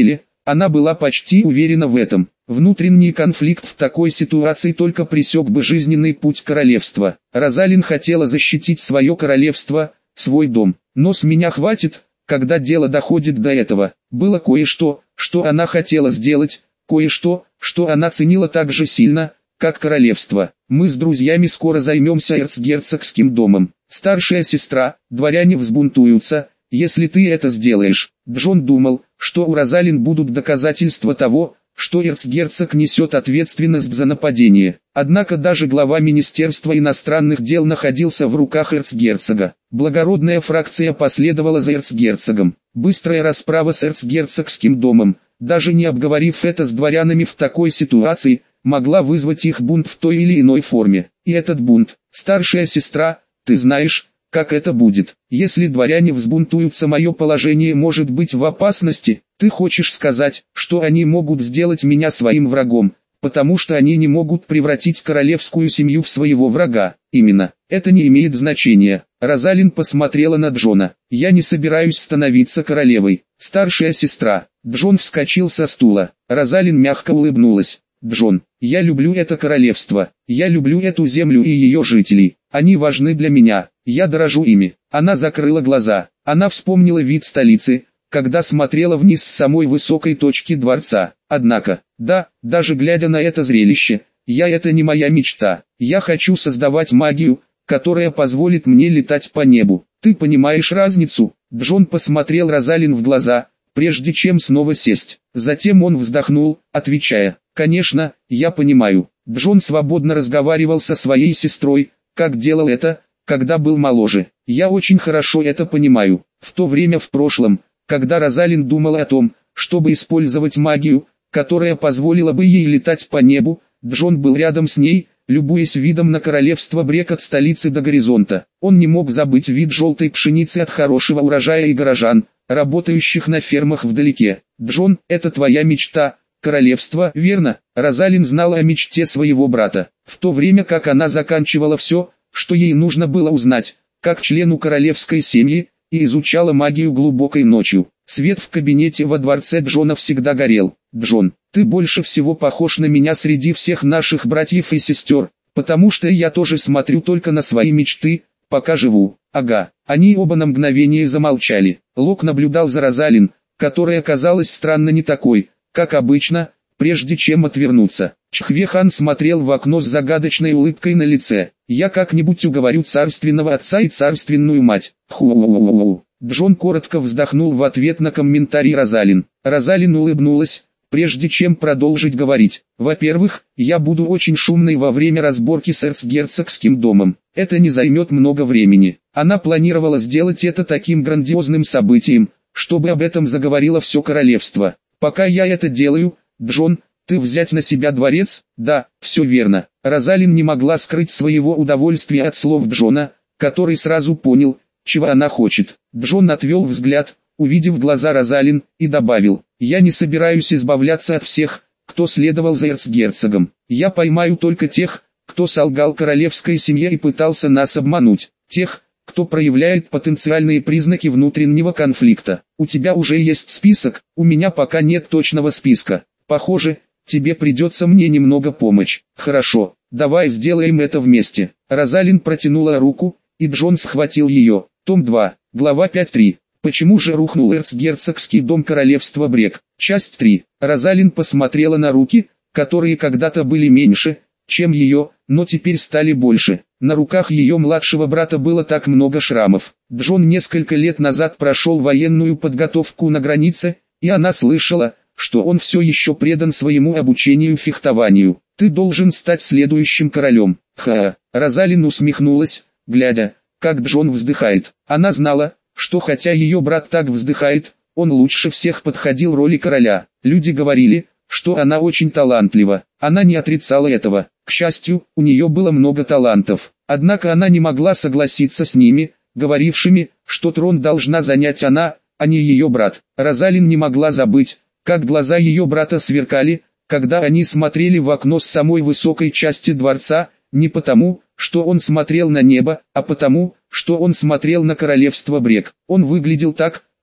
Она была почти уверена в этом. Внутренний конфликт в такой ситуации только пресек бы жизненный путь королевства. Розалин хотела защитить свое королевство, свой дом. Но с меня хватит, когда дело доходит до этого. Было кое-что, что она хотела сделать, кое-что, что она ценила так же сильно, как королевство. Мы с друзьями скоро займемся эрцгерцогским домом. Старшая сестра, дворяне взбунтуются, если ты это сделаешь. Джон думал, что у Розалин будут доказательства того, что эрцгерцог несет ответственность за нападение. Однако даже глава Министерства иностранных дел находился в руках эрцгерцога. Благородная фракция последовала за эрцгерцогом. Быстрая расправа с эрцгерцогским домом, даже не обговорив это с дворянами в такой ситуации, могла вызвать их бунт в той или иной форме. И этот бунт, старшая сестра, ты знаешь, как это будет. Если дворяне взбунтуются, мое положение может быть в опасности. Ты хочешь сказать, что они могут сделать меня своим врагом, потому что они не могут превратить королевскую семью в своего врага. Именно, это не имеет значения. Розалин посмотрела на Джона. Я не собираюсь становиться королевой. Старшая сестра. Джон вскочил со стула. Розалин мягко улыбнулась. Джон, я люблю это королевство, я люблю эту землю и ее жителей, они важны для меня, я дорожу ими. Она закрыла глаза, она вспомнила вид столицы, когда смотрела вниз с самой высокой точки дворца. Однако, да, даже глядя на это зрелище, я это не моя мечта, я хочу создавать магию, которая позволит мне летать по небу. Ты понимаешь разницу? Джон посмотрел Розалин в глаза, прежде чем снова сесть. Затем он вздохнул, отвечая: «Конечно, я понимаю». Джон свободно разговаривал со своей сестрой, как делал это, когда был моложе. «Я очень хорошо это понимаю». В то время в прошлом, когда Розалин думала о том, чтобы использовать магию, которая позволила бы ей летать по небу, Джон был рядом с ней, любуясь видом на королевство Брек от столицы до горизонта. Он не мог забыть вид желтой пшеницы от хорошего урожая и горожан, работающих на фермах вдалеке. «Джон, это твоя мечта, королевство, верно?» Розалин знала о мечте своего брата, в то время как она заканчивала все, что ей нужно было узнать, как члену королевской семьи, и изучала магию глубокой ночью. Свет в кабинете во дворце Джона всегда горел. «Джон, ты больше всего похож на меня среди всех наших братьев и сестер, потому что я тоже смотрю только на свои мечты, пока живу». «Ага». Они оба на мгновение замолчали. Лок наблюдал за Розалин, которая казалась странно не такой, как обычно, прежде чем отвернуться. Чхвехан смотрел в окно с загадочной улыбкой на лице. «Я как-нибудь уговорю царственного отца и царственную мать». Ху-у-у-у-у. Джон коротко вздохнул в ответ на комментарий Розалин. Розалин улыбнулась, прежде чем продолжить говорить. «Во-первых, я буду очень шумной во время разборки с эрцгерцогским домом. Это не займет много времени». Она планировала сделать это таким грандиозным событием, чтобы об этом заговорило все королевство. «Пока я это делаю, Джон, ты взять на себя дворец?» «Да, все верно». Розалин не могла скрыть своего удовольствия от слов Джона, который сразу понял, чего она хочет. Джон отвел взгляд, увидев глаза Розалин, и добавил: «Я не собираюсь избавляться от всех, кто следовал за эрцгерцогом. Я поймаю только тех, кто солгал королевской семье и пытался нас обмануть, тех, кто проявляет потенциальные признаки внутреннего конфликта. У тебя уже есть список, у меня пока нет точного списка. Похоже, тебе придется мне немного помочь». «Хорошо, давай сделаем это вместе». Розалин протянула руку, и Джон схватил ее. Том два, глава пять три. Почему же рухнул эрцгерцогский дом королевства Брек? Часть три. Розалин посмотрела на руки, которые когда-то были меньше, чем ее, но теперь стали больше. На руках ее младшего брата было так много шрамов. Джон несколько лет назад прошел военную подготовку на границе, и она слышала, что он все еще предан своему обучению фехтованию. «Ты должен стать следующим королем». Ха! Розалин усмехнулась, глядя, как Джон вздыхает. Она знала, что хотя ее брат так вздыхает, он лучше всех подходил роли короля. Люди говорили, что она очень талантлива. Она не отрицала этого. К счастью, у нее было много талантов. Однако она не могла согласиться с ними, говорившими, что трон должна занять она, а не ее брат. Розалин не могла забыть, как глаза ее брата сверкали, когда они смотрели в окно с самой высокой части дворца, не потому, что он смотрел на небо, а потому, что он смотрел на королевство Брек. Он выглядел так,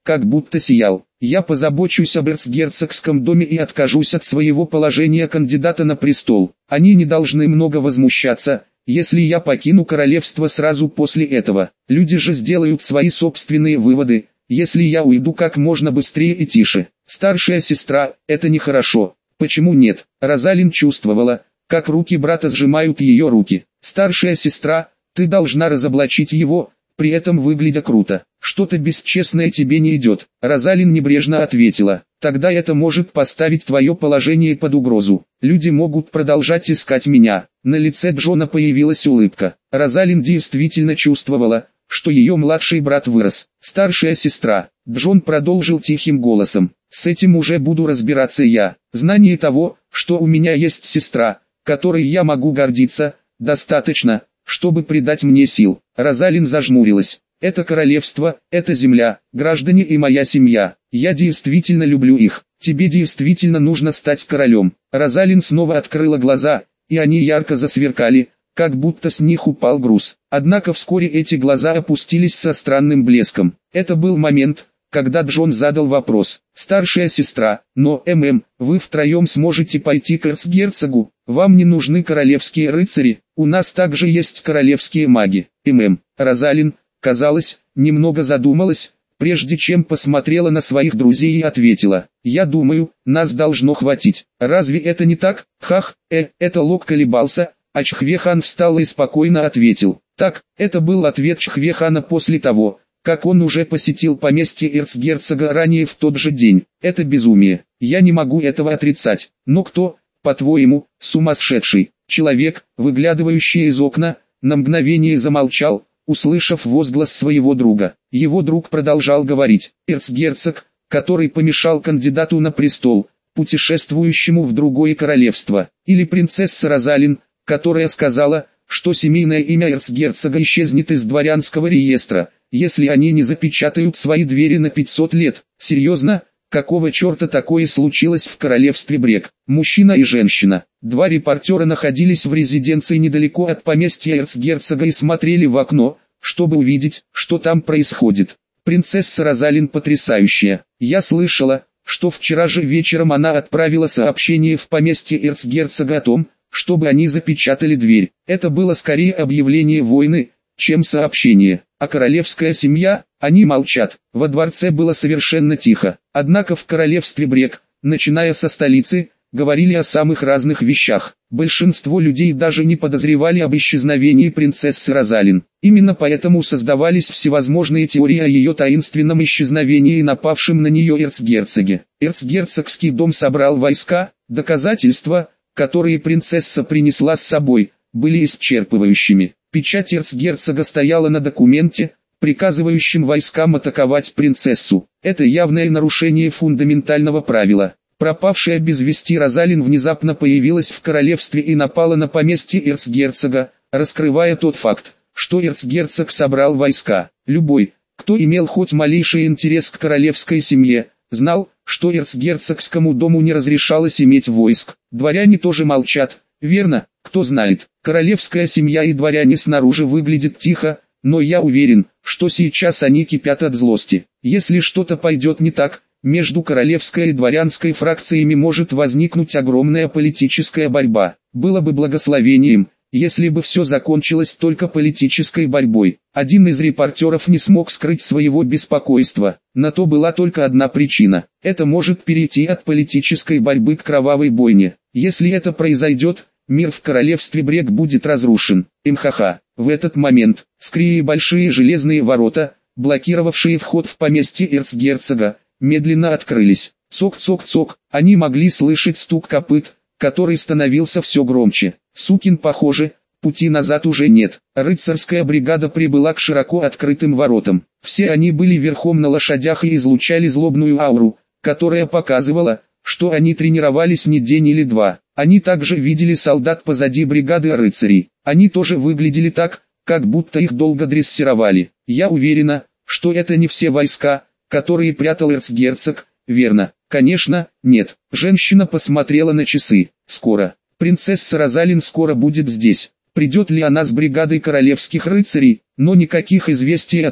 как будто сиял. Я позабочусь об эрцгерцогском доме и откажусь от своего положения кандидата на престол. Они не должны много возмущаться, если я покину королевство сразу после этого. Люди же сделают свои собственные выводы, если я уйду как можно быстрее и тише. Старшая сестра, это нехорошо. Почему нет? Розалин чувствовала, как руки брата сжимают ее руки. Старшая сестра, ты должна разоблачить его, при этом выглядя круто. Что-то бесчестное тебе не идет. Розалин небрежно ответила. Тогда это может поставить твое положение под угрозу. Люди могут продолжать искать меня. На лице Джона появилась улыбка. Розалин действительно чувствовала, что ее младший брат вырос. Старшая сестра. Джон продолжил тихим голосом. С этим уже буду разбираться я. Знание того, что у меня есть сестра, которой я могу гордиться, достаточно, чтобы придать мне сил. Розалин зажмурилась. Это королевство, это земля, граждане и моя семья. Я действительно люблю их. Тебе действительно нужно стать королем. Розалин снова открыла глаза, и они ярко засверкали, как будто с них упал груз. Однако вскоре эти глаза опустились со странным блеском. Это был момент, когда Джон задал вопрос. Старшая сестра, но, ММ, вы втроем сможете пойти к эрцгерцогу? Вам не нужны королевские рыцари, у нас также есть королевские маги. ММ, Розалин, казалось, немного задумалась, прежде чем посмотрела на своих друзей и ответила. Я думаю, нас должно хватить. Разве это не так? Хах, э, это Лок колебался, а Чхвехан встал и спокойно ответил. Так, это был ответ Чхвехана после того, как он уже посетил поместье эрцгерцога ранее в тот же день. Это безумие. Я не могу этого отрицать. Но кто, по-твоему, сумасшедший? Человек, выглядывающий из окна, на мгновение замолчал, услышав возглас своего друга. Его друг продолжал говорить. Эрцгерцог, который помешал кандидату на престол, путешествующему в другое королевство. Или принцесса Розалин, которая сказала, что семейное имя эрцгерцога исчезнет из дворянского реестра, если они не запечатают свои двери на пятьсот лет. Серьезно? Какого черта такое случилось в королевстве Брек? Мужчина и женщина. Два репортера находились в резиденции недалеко от поместья эрцгерцога и смотрели в окно, чтобы увидеть, что там происходит. Принцесса Розалин потрясающая. Я слышала, что вчера же вечером она отправила сообщение в поместье эрцгерцога о том, чтобы они запечатали дверь. Это было скорее объявление войны, чем сообщение. А королевская семья, они молчат. Во дворце было совершенно тихо. Однако в королевстве Брек, начиная со столицы, говорили о самых разных вещах. Большинство людей даже не подозревали об исчезновении принцессы Розалин. Именно поэтому создавались всевозможные теории о ее таинственном исчезновении и напавшем на нее эрцгерцоге. Эрцгерцогский дом собрал войска, доказательства, которые принцесса принесла с собой, были исчерпывающими. Печать эрцгерцога стояла на документе, приказывающем войскам атаковать принцессу. Это явное нарушение фундаментального правила. Пропавшая без вести Розалин внезапно появилась в королевстве и напала на поместье эрцгерцога, раскрывая тот факт, что эрцгерцог собрал войска. Любой, кто имел хоть малейший интерес к королевской семье, знал, что эрцгерцогскому дому не разрешалось иметь войск. Дворяне тоже молчат, верно? Кто знает, королевская семья и дворяне снаружи выглядят тихо, но я уверен, что сейчас они кипят от злости. Если что-то пойдет не так, между королевской и дворянской фракциями может возникнуть огромная политическая борьба. Было бы благословением, если бы все закончилось только политической борьбой. Один из репортеров не смог скрыть своего беспокойства. На то была только одна причина. Это может перейти от политической борьбы к кровавой бойне. Если это произойдет, мир в королевстве Брек будет разрушен. Мхаха. В этот момент, скрии большие железные ворота, блокировавшие вход в поместье эрцгерцога, медленно открылись. Цок-цок-цок, они могли слышать стук копыт, который становился все громче. Сукин, похоже, пути назад уже нет. Рыцарская бригада прибыла к широко открытым воротам. Все они были верхом на лошадях и излучали злобную ауру, которая показывала, что они тренировались не день или два. Они также видели солдат позади бригады рыцарей. Они тоже выглядели так, как будто их долго дрессировали. Я уверена, что это не все войска, которые прятал эрцгерцог, верно? Конечно, нет. Женщина посмотрела на часы. Скоро. Принцесса Розалин скоро будет здесь. Придет ли она с бригадой королевских рыцарей? Но никаких известий о том,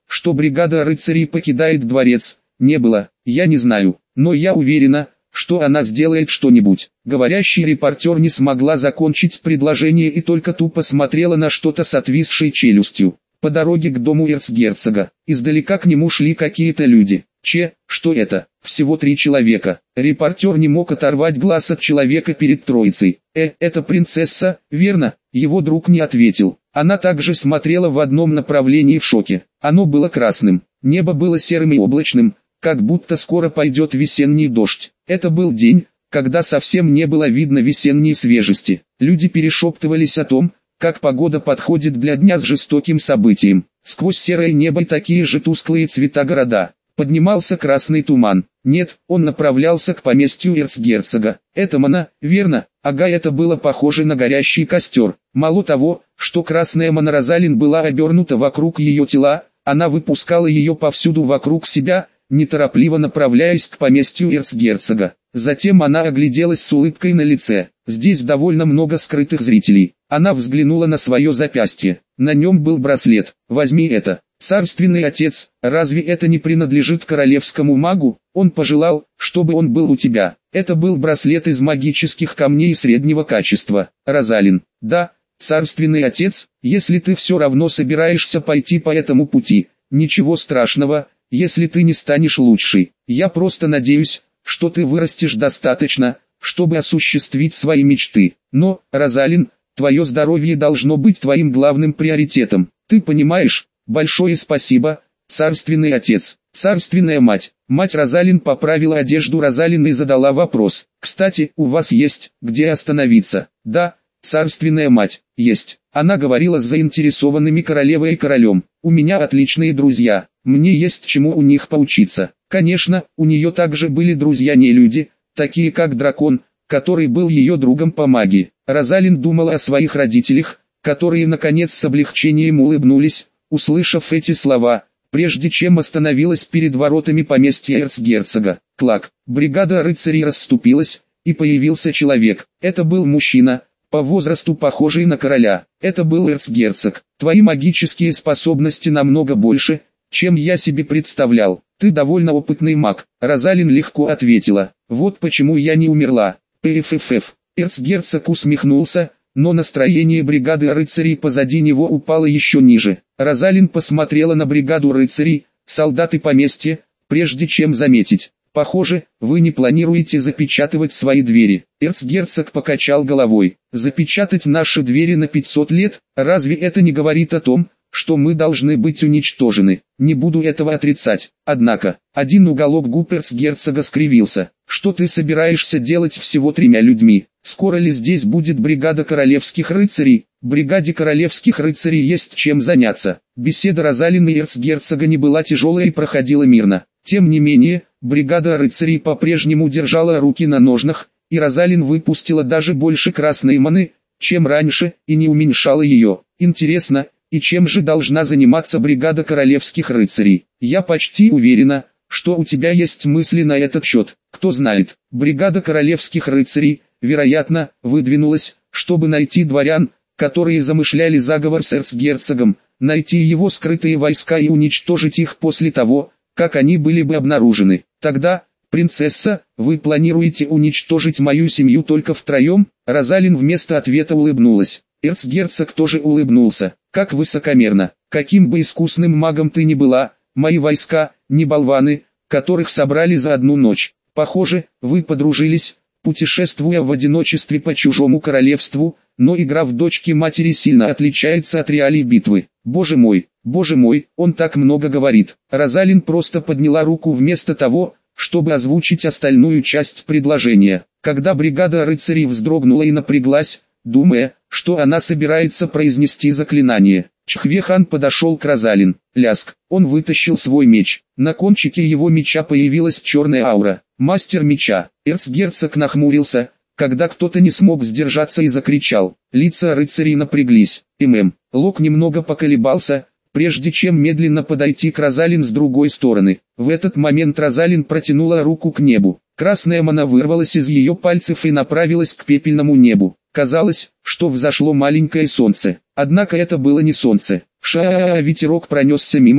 что бригада рыцарей покидает дворец, не было, я не знаю, но я уверена, что она сделает что-нибудь. Говорящий репортер не смогла закончить предложение и только тупо смотрела на что-то с отвисшей челюстью. По дороге к дому эрцгерцога, издалека к нему шли какие-то люди. Че, что это? Всего три человека. Репортер не мог оторвать глаз от человека перед троицей. Э, это принцесса, верно? Его друг не ответил. Она также смотрела в одном направлении в шоке. Оно было красным. Небо было серым и облачным, как будто скоро пойдет весенний дождь. Это был день, когда совсем не было видно весенней свежести. Люди перешептывались о том, как погода подходит для дня с жестоким событием. Сквозь серое небо и такие же тусклые цвета города поднимался красный туман. Нет, он направлялся к поместью эрцгерцога. Это Мона, верно? Ага, это было похоже на горящий костер. Мало того, что красная Мона Розалин была обернута вокруг ее тела, она выпускала ее повсюду вокруг себя, неторопливо направляясь к поместью эрцгерцога. Затем она огляделась с улыбкой на лице. Здесь довольно много скрытых зрителей. Она взглянула на свое запястье. На нем был браслет. Возьми это. Царственный отец, разве это не принадлежит королевскому магу? Он пожелал, чтобы он был у тебя. Это был браслет из магических камней среднего качества. Розалин. Да, царственный отец, если ты все равно собираешься пойти по этому пути, ничего страшного, если ты не станешь лучшей. Я просто надеюсь, что ты вырастешь достаточно, чтобы осуществить свои мечты. Но, Розалин, твое здоровье должно быть твоим главным приоритетом. Ты понимаешь? Большое спасибо, царственный отец, царственная мать. Мать Розалин поправила одежду Розалин и задала вопрос. Кстати, у вас есть, где остановиться? Да, царственная мать, есть. Она говорила с заинтересованными королевой и королем. У меня отличные друзья, мне есть чему у них поучиться. Конечно, у нее также были друзья-нелюди, такие как дракон, который был ее другом по магии. Розалин думала о своих родителях, которые наконец с облегчением улыбнулись, услышав эти слова, прежде чем остановилась перед воротами поместья эрцгерцога. Клак, бригада рыцарей расступилась, и появился человек. Это был мужчина, по возрасту похожий на короля. Это был эрцгерцог. Твои магические способности намного больше, чем я себе представлял. Ты довольно опытный маг. Розалин легко ответила. Вот почему я не умерла. Пффф. Эрцгерцог усмехнулся, но настроение бригады рыцарей позади него упало еще ниже. Розалин посмотрела на бригаду рыцарей, солдаты поместья, прежде чем заметить. Похоже, вы не планируете запечатывать свои двери. Эрцгерцог покачал головой. Запечатать наши двери на пятьсот лет, разве это не говорит о том, что мы должны быть уничтожены? Не буду этого отрицать. Однако, один уголок губ эрцгерцога скривился. Что ты собираешься делать всего тремя людьми? Скоро ли здесь будет бригада королевских рыцарей? Бригаде королевских рыцарей есть чем заняться. Беседа Розалины и эрцгерцога не была тяжелой и проходила мирно. Тем не менее, бригада рыцарей по-прежнему держала руки на ножнах, и Розалин выпустила даже больше красной маны, чем раньше, и не уменьшала ее. Интересно, и чем же должна заниматься бригада королевских рыцарей? Я почти уверена, что у тебя есть мысли на этот счет. Кто знает, бригада королевских рыцарей, вероятно, выдвинулась, чтобы найти дворян, которые замышляли заговор с эрцгерцогом, найти его скрытые войска и уничтожить их после того, как они были бы обнаружены. Тогда, принцесса, вы планируете уничтожить мою семью только втроем? Розалин вместо ответа улыбнулась. Эрцгерцог тоже улыбнулся. Как высокомерно. Каким бы искусным магом ты ни была, мои войска, не болваны, которых собрали за одну ночь. Похоже, вы подружились, путешествуя в одиночестве по чужому королевству, но игра в дочки матери сильно отличается от реалий битвы. Боже мой, боже мой, он так много говорит. Розалин просто подняла руку вместо того, чтобы озвучить остальную часть предложения. Когда бригада рыцарей вздрогнула и напряглась, думая, что она собирается произнести заклинание, Чхвехан подошел к Розалин. Ляск. Он вытащил свой меч. На кончике его меча появилась черная аура. Мастер меча. Эрцгерцог нахмурился, когда кто-то не смог сдержаться и закричал. Лица рыцарей напряглись. ММ. Лок немного поколебался, прежде чем медленно подойти к Розалин с другой стороны. В этот момент Розалин протянула руку к небу. Красная мана вырвалась из ее пальцев и направилась к пепельному небу. Казалось, что взошло маленькое солнце. Однако это было не солнце. Ша-а-а, ветерок пронесся мимо них.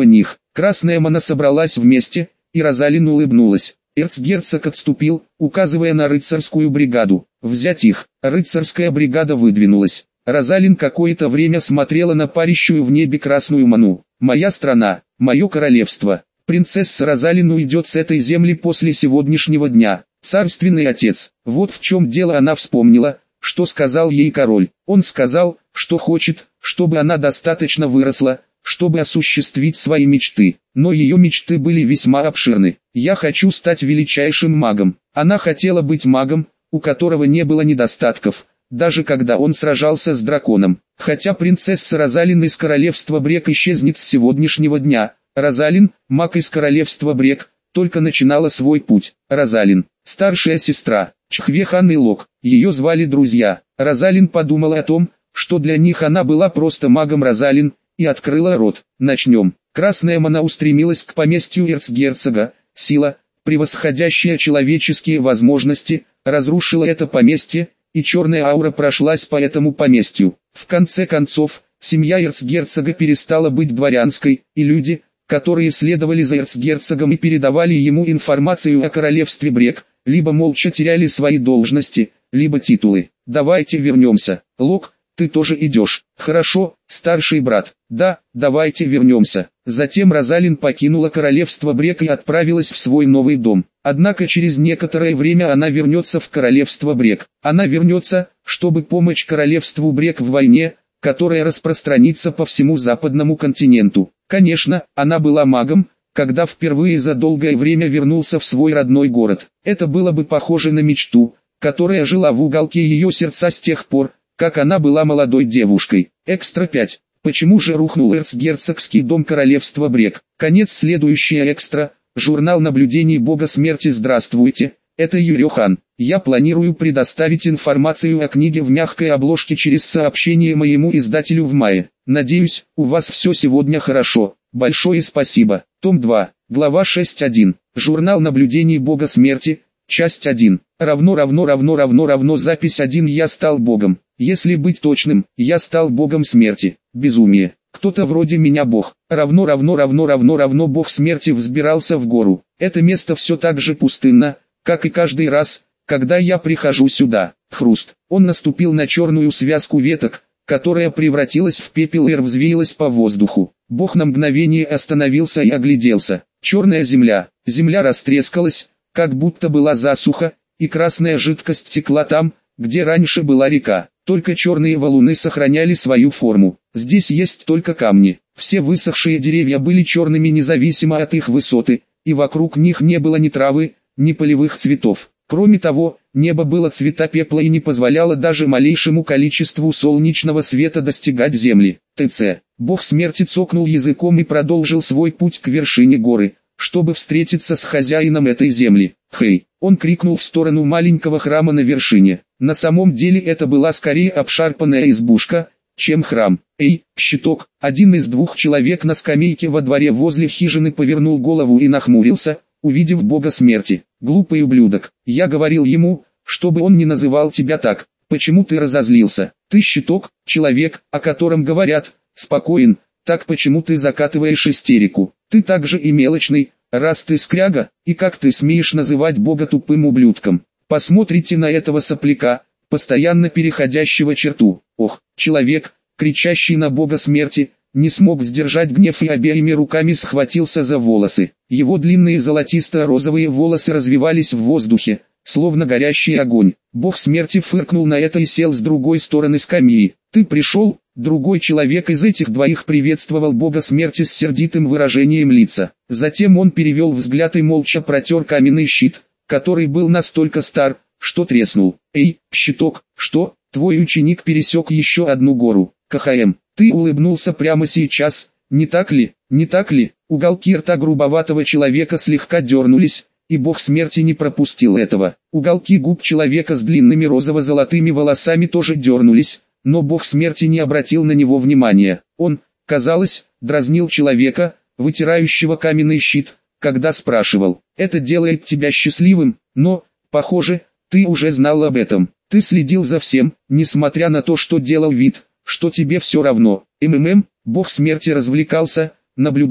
Красная Мана собралась вместе, и Розалин улыбнулась. Эрцгерцог отступил, указывая на рыцарскую бригаду. «Взять их!» Рыцарская бригада выдвинулась. Розалин какое-то время смотрела на парящую в небе красную ману. «Моя страна, мое королевство. Принцесса Розалин уйдет с этой земли после сегодняшнего дня. Царственный отец». Вот в чем дело. Она вспомнила, что сказал ей король. Он сказал, что хочет, чтобы она достаточно выросла, чтобы осуществить свои мечты. Но ее мечты были весьма обширны. «Я хочу стать величайшим магом». Она хотела быть магом, у которого не было недостатков, даже когда он сражался с драконом. Хотя принцесса Розалин из королевства Брек исчезнет с сегодняшнего дня, Розалин, маг из королевства Брек, только начинала свой путь. Розалин, старшая сестра, Чхвехан и Лок, ее звали друзья. Розалин подумала о том, что для них она была просто магом. Розалин, и открыла рот. «Начнем». Красная Мана устремилась к поместью эрцгерцога. Сила, превосходящая человеческие возможности, разрушила это поместье, и черная аура прошлась по этому поместью. В конце концов, семья эрцгерцога перестала быть дворянской, и люди, которые следовали за эрцгерцогом и передавали ему информацию о королевстве Брек, либо молча теряли свои должности, либо титулы. «Давайте вернемся. Лок, ты тоже идешь?» «Хорошо, старший брат. Да, давайте вернемся». Затем Розалин покинула королевство Брек и отправилась в свой новый дом. Однако через некоторое время она вернется в королевство Брек. Она вернется, чтобы помочь королевству Брек в войне, которая распространится по всему западному континенту. Конечно, она была магом, когда впервые за долгое время вернулся в свой родной город. Это было бы похоже на мечту, которая жила в уголке ее сердца с тех пор, как она была молодой девушкой. Экстра пять. Почему же рухнул эрцгерцогский дом королевства Брек? Конец. Следующее экстра. Журнал наблюдений бога смерти. Здравствуйте, это Юрёхан. Я планирую предоставить информацию о книге в мягкой обложке через сообщение моему издателю в мае. Надеюсь, у вас все сегодня хорошо. Большое спасибо. Том два. Глава шесть один. Журнал наблюдений бога смерти. Часть один. Равно равно равно равно равно запись один. Я стал богом. Если быть точным, я стал богом смерти. Безумие. Кто-то вроде меня бог. Равно равно равно равно равно бог смерти взбирался в гору. Это место все так же пустынно, как и каждый раз, когда я прихожу сюда. Хруст. Он наступил на черную связку веток, которая превратилась в пепел и взвеялась по воздуху. Бог на мгновение остановился и огляделся. Черная земля. Земля растрескалась, как будто была засуха, и красная жидкость текла там, где раньше была река. Только черные валуны сохраняли свою форму. Здесь есть только камни. Все высохшие деревья были черными независимо от их высоты, и вокруг них не было ни травы, ни полевых цветов. Кроме того, небо было цвета пепла и не позволяло даже малейшему количеству солнечного света достигать земли. ТЦ. Бог смерти цокнул языком и продолжил свой путь к вершине горы, чтобы встретиться с хозяином этой земли. «Хей!» Он крикнул в сторону маленького храма на вершине. На самом деле это была скорее обшарпанная избушка, чем храм. «Эй, щиток!» Один из двух человек на скамейке во дворе возле хижины повернул голову и нахмурился, увидев бога смерти. «Глупый ублюдок, я говорил ему, чтобы он не называл тебя так. Почему ты разозлился? Ты щиток, человек, о котором говорят, спокоен, так почему ты закатываешь истерику? Ты также и мелочный, раз ты скряга, и как ты смеешь называть бога тупым ублюдком? Посмотрите на этого сопляка, постоянно переходящего черту». Ох, человек, кричащий на бога смерти, не смог сдержать гнев и обеими руками схватился за волосы. Его длинные золотисто-розовые волосы развивались в воздухе, словно горящий огонь. Бог смерти фыркнул на это и сел с другой стороны скамьи. «Ты пришел?» Другой человек из этих двоих приветствовал бога смерти с сердитым выражением лица. Затем он перевел взгляд и молча протер каменный щит, который был настолько стар, что треснул. «Эй, щиток, что? Твой ученик пересек еще одну гору. КХМ, ты улыбнулся прямо сейчас, не так ли, не так ли?» Уголки рта грубоватого человека слегка дернулись, и бог смерти не пропустил этого. Уголки губ человека с длинными розово-золотыми волосами тоже дернулись, но бог смерти не обратил на него внимания. Он, казалось, дразнил человека, вытирающего каменный щит, когда спрашивал: «Это делает тебя счастливым?» Но, похоже, ты уже знал об этом. Ты следил за всем, несмотря на то, что делал вид, что тебе все равно. МММ, бог смерти развлекался, наблюдая,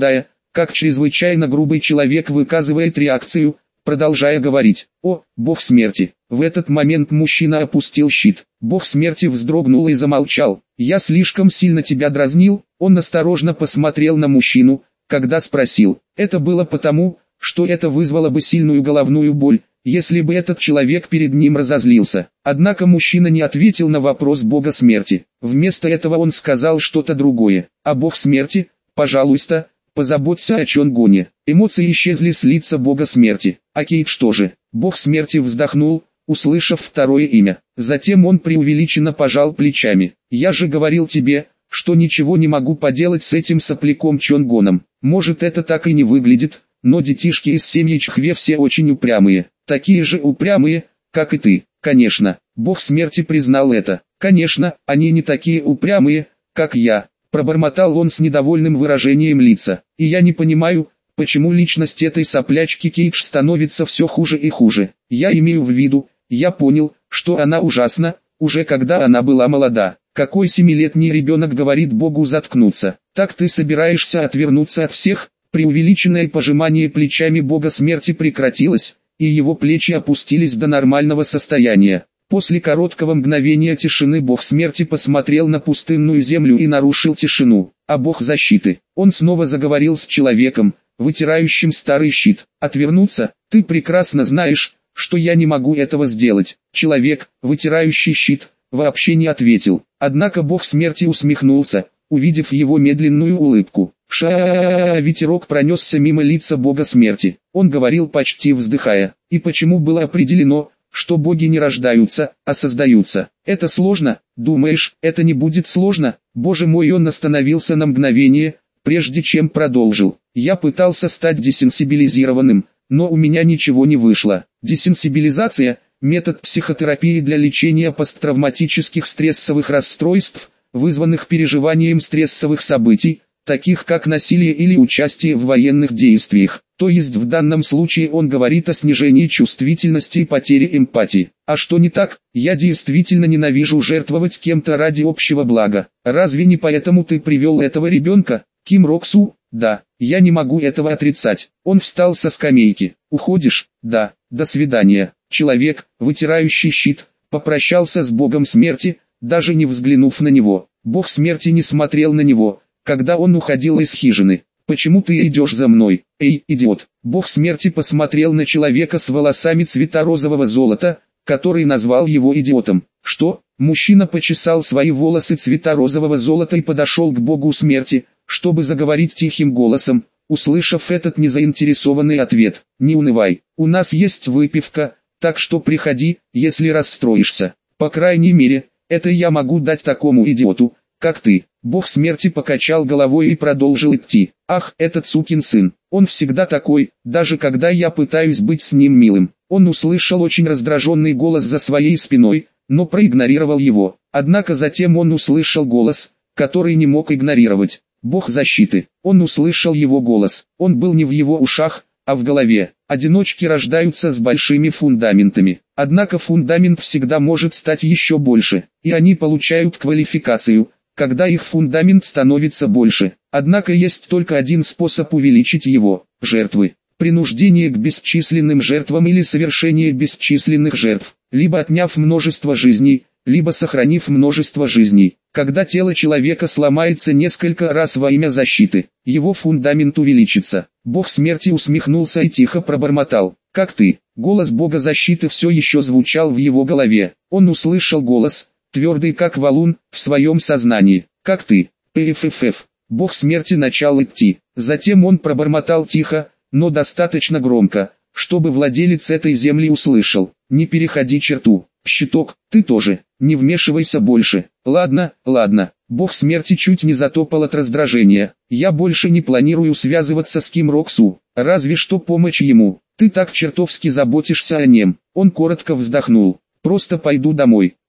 как чрезвычайно грубый человек выказывает реакцию, продолжая говорить: «О, бог смерти!» В этот момент мужчина опустил щит. Бог смерти вздрогнул и замолчал. «Я слишком сильно тебя дразнил?» Он осторожно посмотрел на мужчину, когда спросил. Это было потому, что это вызвало бы сильную головную боль, если бы этот человек перед ним разозлился. Однако мужчина не ответил на вопрос бога смерти. Вместо этого он сказал что-то другое. «А бог смерти, пожалуйста, позаботься о Чонгоне». Эмоции исчезли с лица бога смерти. А Кейт что же? Бог смерти вздохнул, услышав второе имя. Затем он преувеличенно пожал плечами. «Я же говорил тебе, что ничего не могу поделать с этим сопляком Чонгоном. Может, это так и не выглядит, но детишки из семьи Чхве все очень упрямые. Такие же упрямые, как и ты». Конечно, бог смерти признал это. «Конечно, они не такие упрямые, как я», пробормотал он с недовольным выражением лица. «И я не понимаю, почему личность этой соплячки Кейдж становится все хуже и хуже. Я имею в виду, я понял, что она ужасна, уже когда она была молода. Какой семилетний ребенок говорит Богу заткнуться? Так ты собираешься отвернуться от всех?» Преувеличенное пожимание плечами бога смерти прекратилось, и его плечи опустились до нормального состояния. После короткого мгновения тишины бог смерти посмотрел на пустынную землю и нарушил тишину. А бог защиты, он снова заговорил с человеком, вытирающим старый щит. «Отвернуться? Ты прекрасно знаешь, что я не могу этого сделать». Человек, вытирающий щит, вообще не ответил. Однако бог смерти усмехнулся, увидев его медленную улыбку. Ша, ветерок пронесся мимо лица бога смерти. Он говорил почти вздыхая. И почему было определено, что боги не рождаются, а создаются? Это сложно, думаешь, это не будет сложно? Боже мой, он остановился на мгновение, прежде чем продолжил. Я пытался стать десенсибилизированным, но у меня ничего не вышло. Десенсибилизация – метод психотерапии для лечения посттравматических стрессовых расстройств, вызванных переживанием стрессовых событий, таких как насилие или участие в военных действиях. То есть в данном случае он говорит о снижении чувствительности и потере эмпатии. А что не так? Я действительно ненавижу жертвовать кем-то ради общего блага. Разве не поэтому ты привел этого ребенка? Ким Роксу? Да, я не могу этого отрицать. Он встал со скамейки. Уходишь? Да, до свидания. Человек, вытирающий щит, попрощался с богом смерти, даже не взглянув на него. Бог смерти не смотрел на него, когда он уходил из хижины. «Почему ты идешь за мной? Эй, идиот!» Бог смерти посмотрел на человека с волосами цвета розового золота, который назвал его идиотом. «Что?» Мужчина почесал свои волосы цвета розового золота и подошел к богу смерти, чтобы заговорить тихим голосом, услышав этот незаинтересованный ответ. «Не унывай, у нас есть выпивка, так что приходи, если расстроишься. По крайней мере, это я могу дать такому идиоту, как ты». Бог смерти покачал головой и продолжил идти. «Ах, этот сукин сын, он всегда такой, даже когда я пытаюсь быть с ним милым». Он услышал очень раздраженный голос за своей спиной, но проигнорировал его. Однако затем он услышал голос, который не мог игнорировать. Бог защиты. Он услышал его голос. Он был не в его ушах, а в голове. Одиночки рождаются с большими фундаментами. Однако фундамент всегда может стать еще больше, и они получают квалификацию, когда их фундамент становится больше. Однако есть только один способ увеличить его – жертвы. Принуждение к бесчисленным жертвам или совершение бесчисленных жертв, либо отняв множество жизней, либо сохранив множество жизней. Когда тело человека сломается несколько раз во имя защиты, его фундамент увеличится. Бог смерти усмехнулся и тихо пробормотал: «Как ты?» Голос бога защиты все еще звучал в его голове. Он услышал голос, твердый как валун, в своем сознании. «Как ты?» «Пффф». Бог смерти начал идти. Затем он пробормотал тихо, но достаточно громко, чтобы владелец этой земли услышал: «Не переходи черту. Щиток, ты тоже, не вмешивайся больше». «Ладно, ладно». Бог смерти чуть не затопал от раздражения. «Я больше не планирую связываться с Ким Роксу, разве что помочь ему. Ты так чертовски заботишься о нем». Он коротко вздохнул. «Просто пойду домой».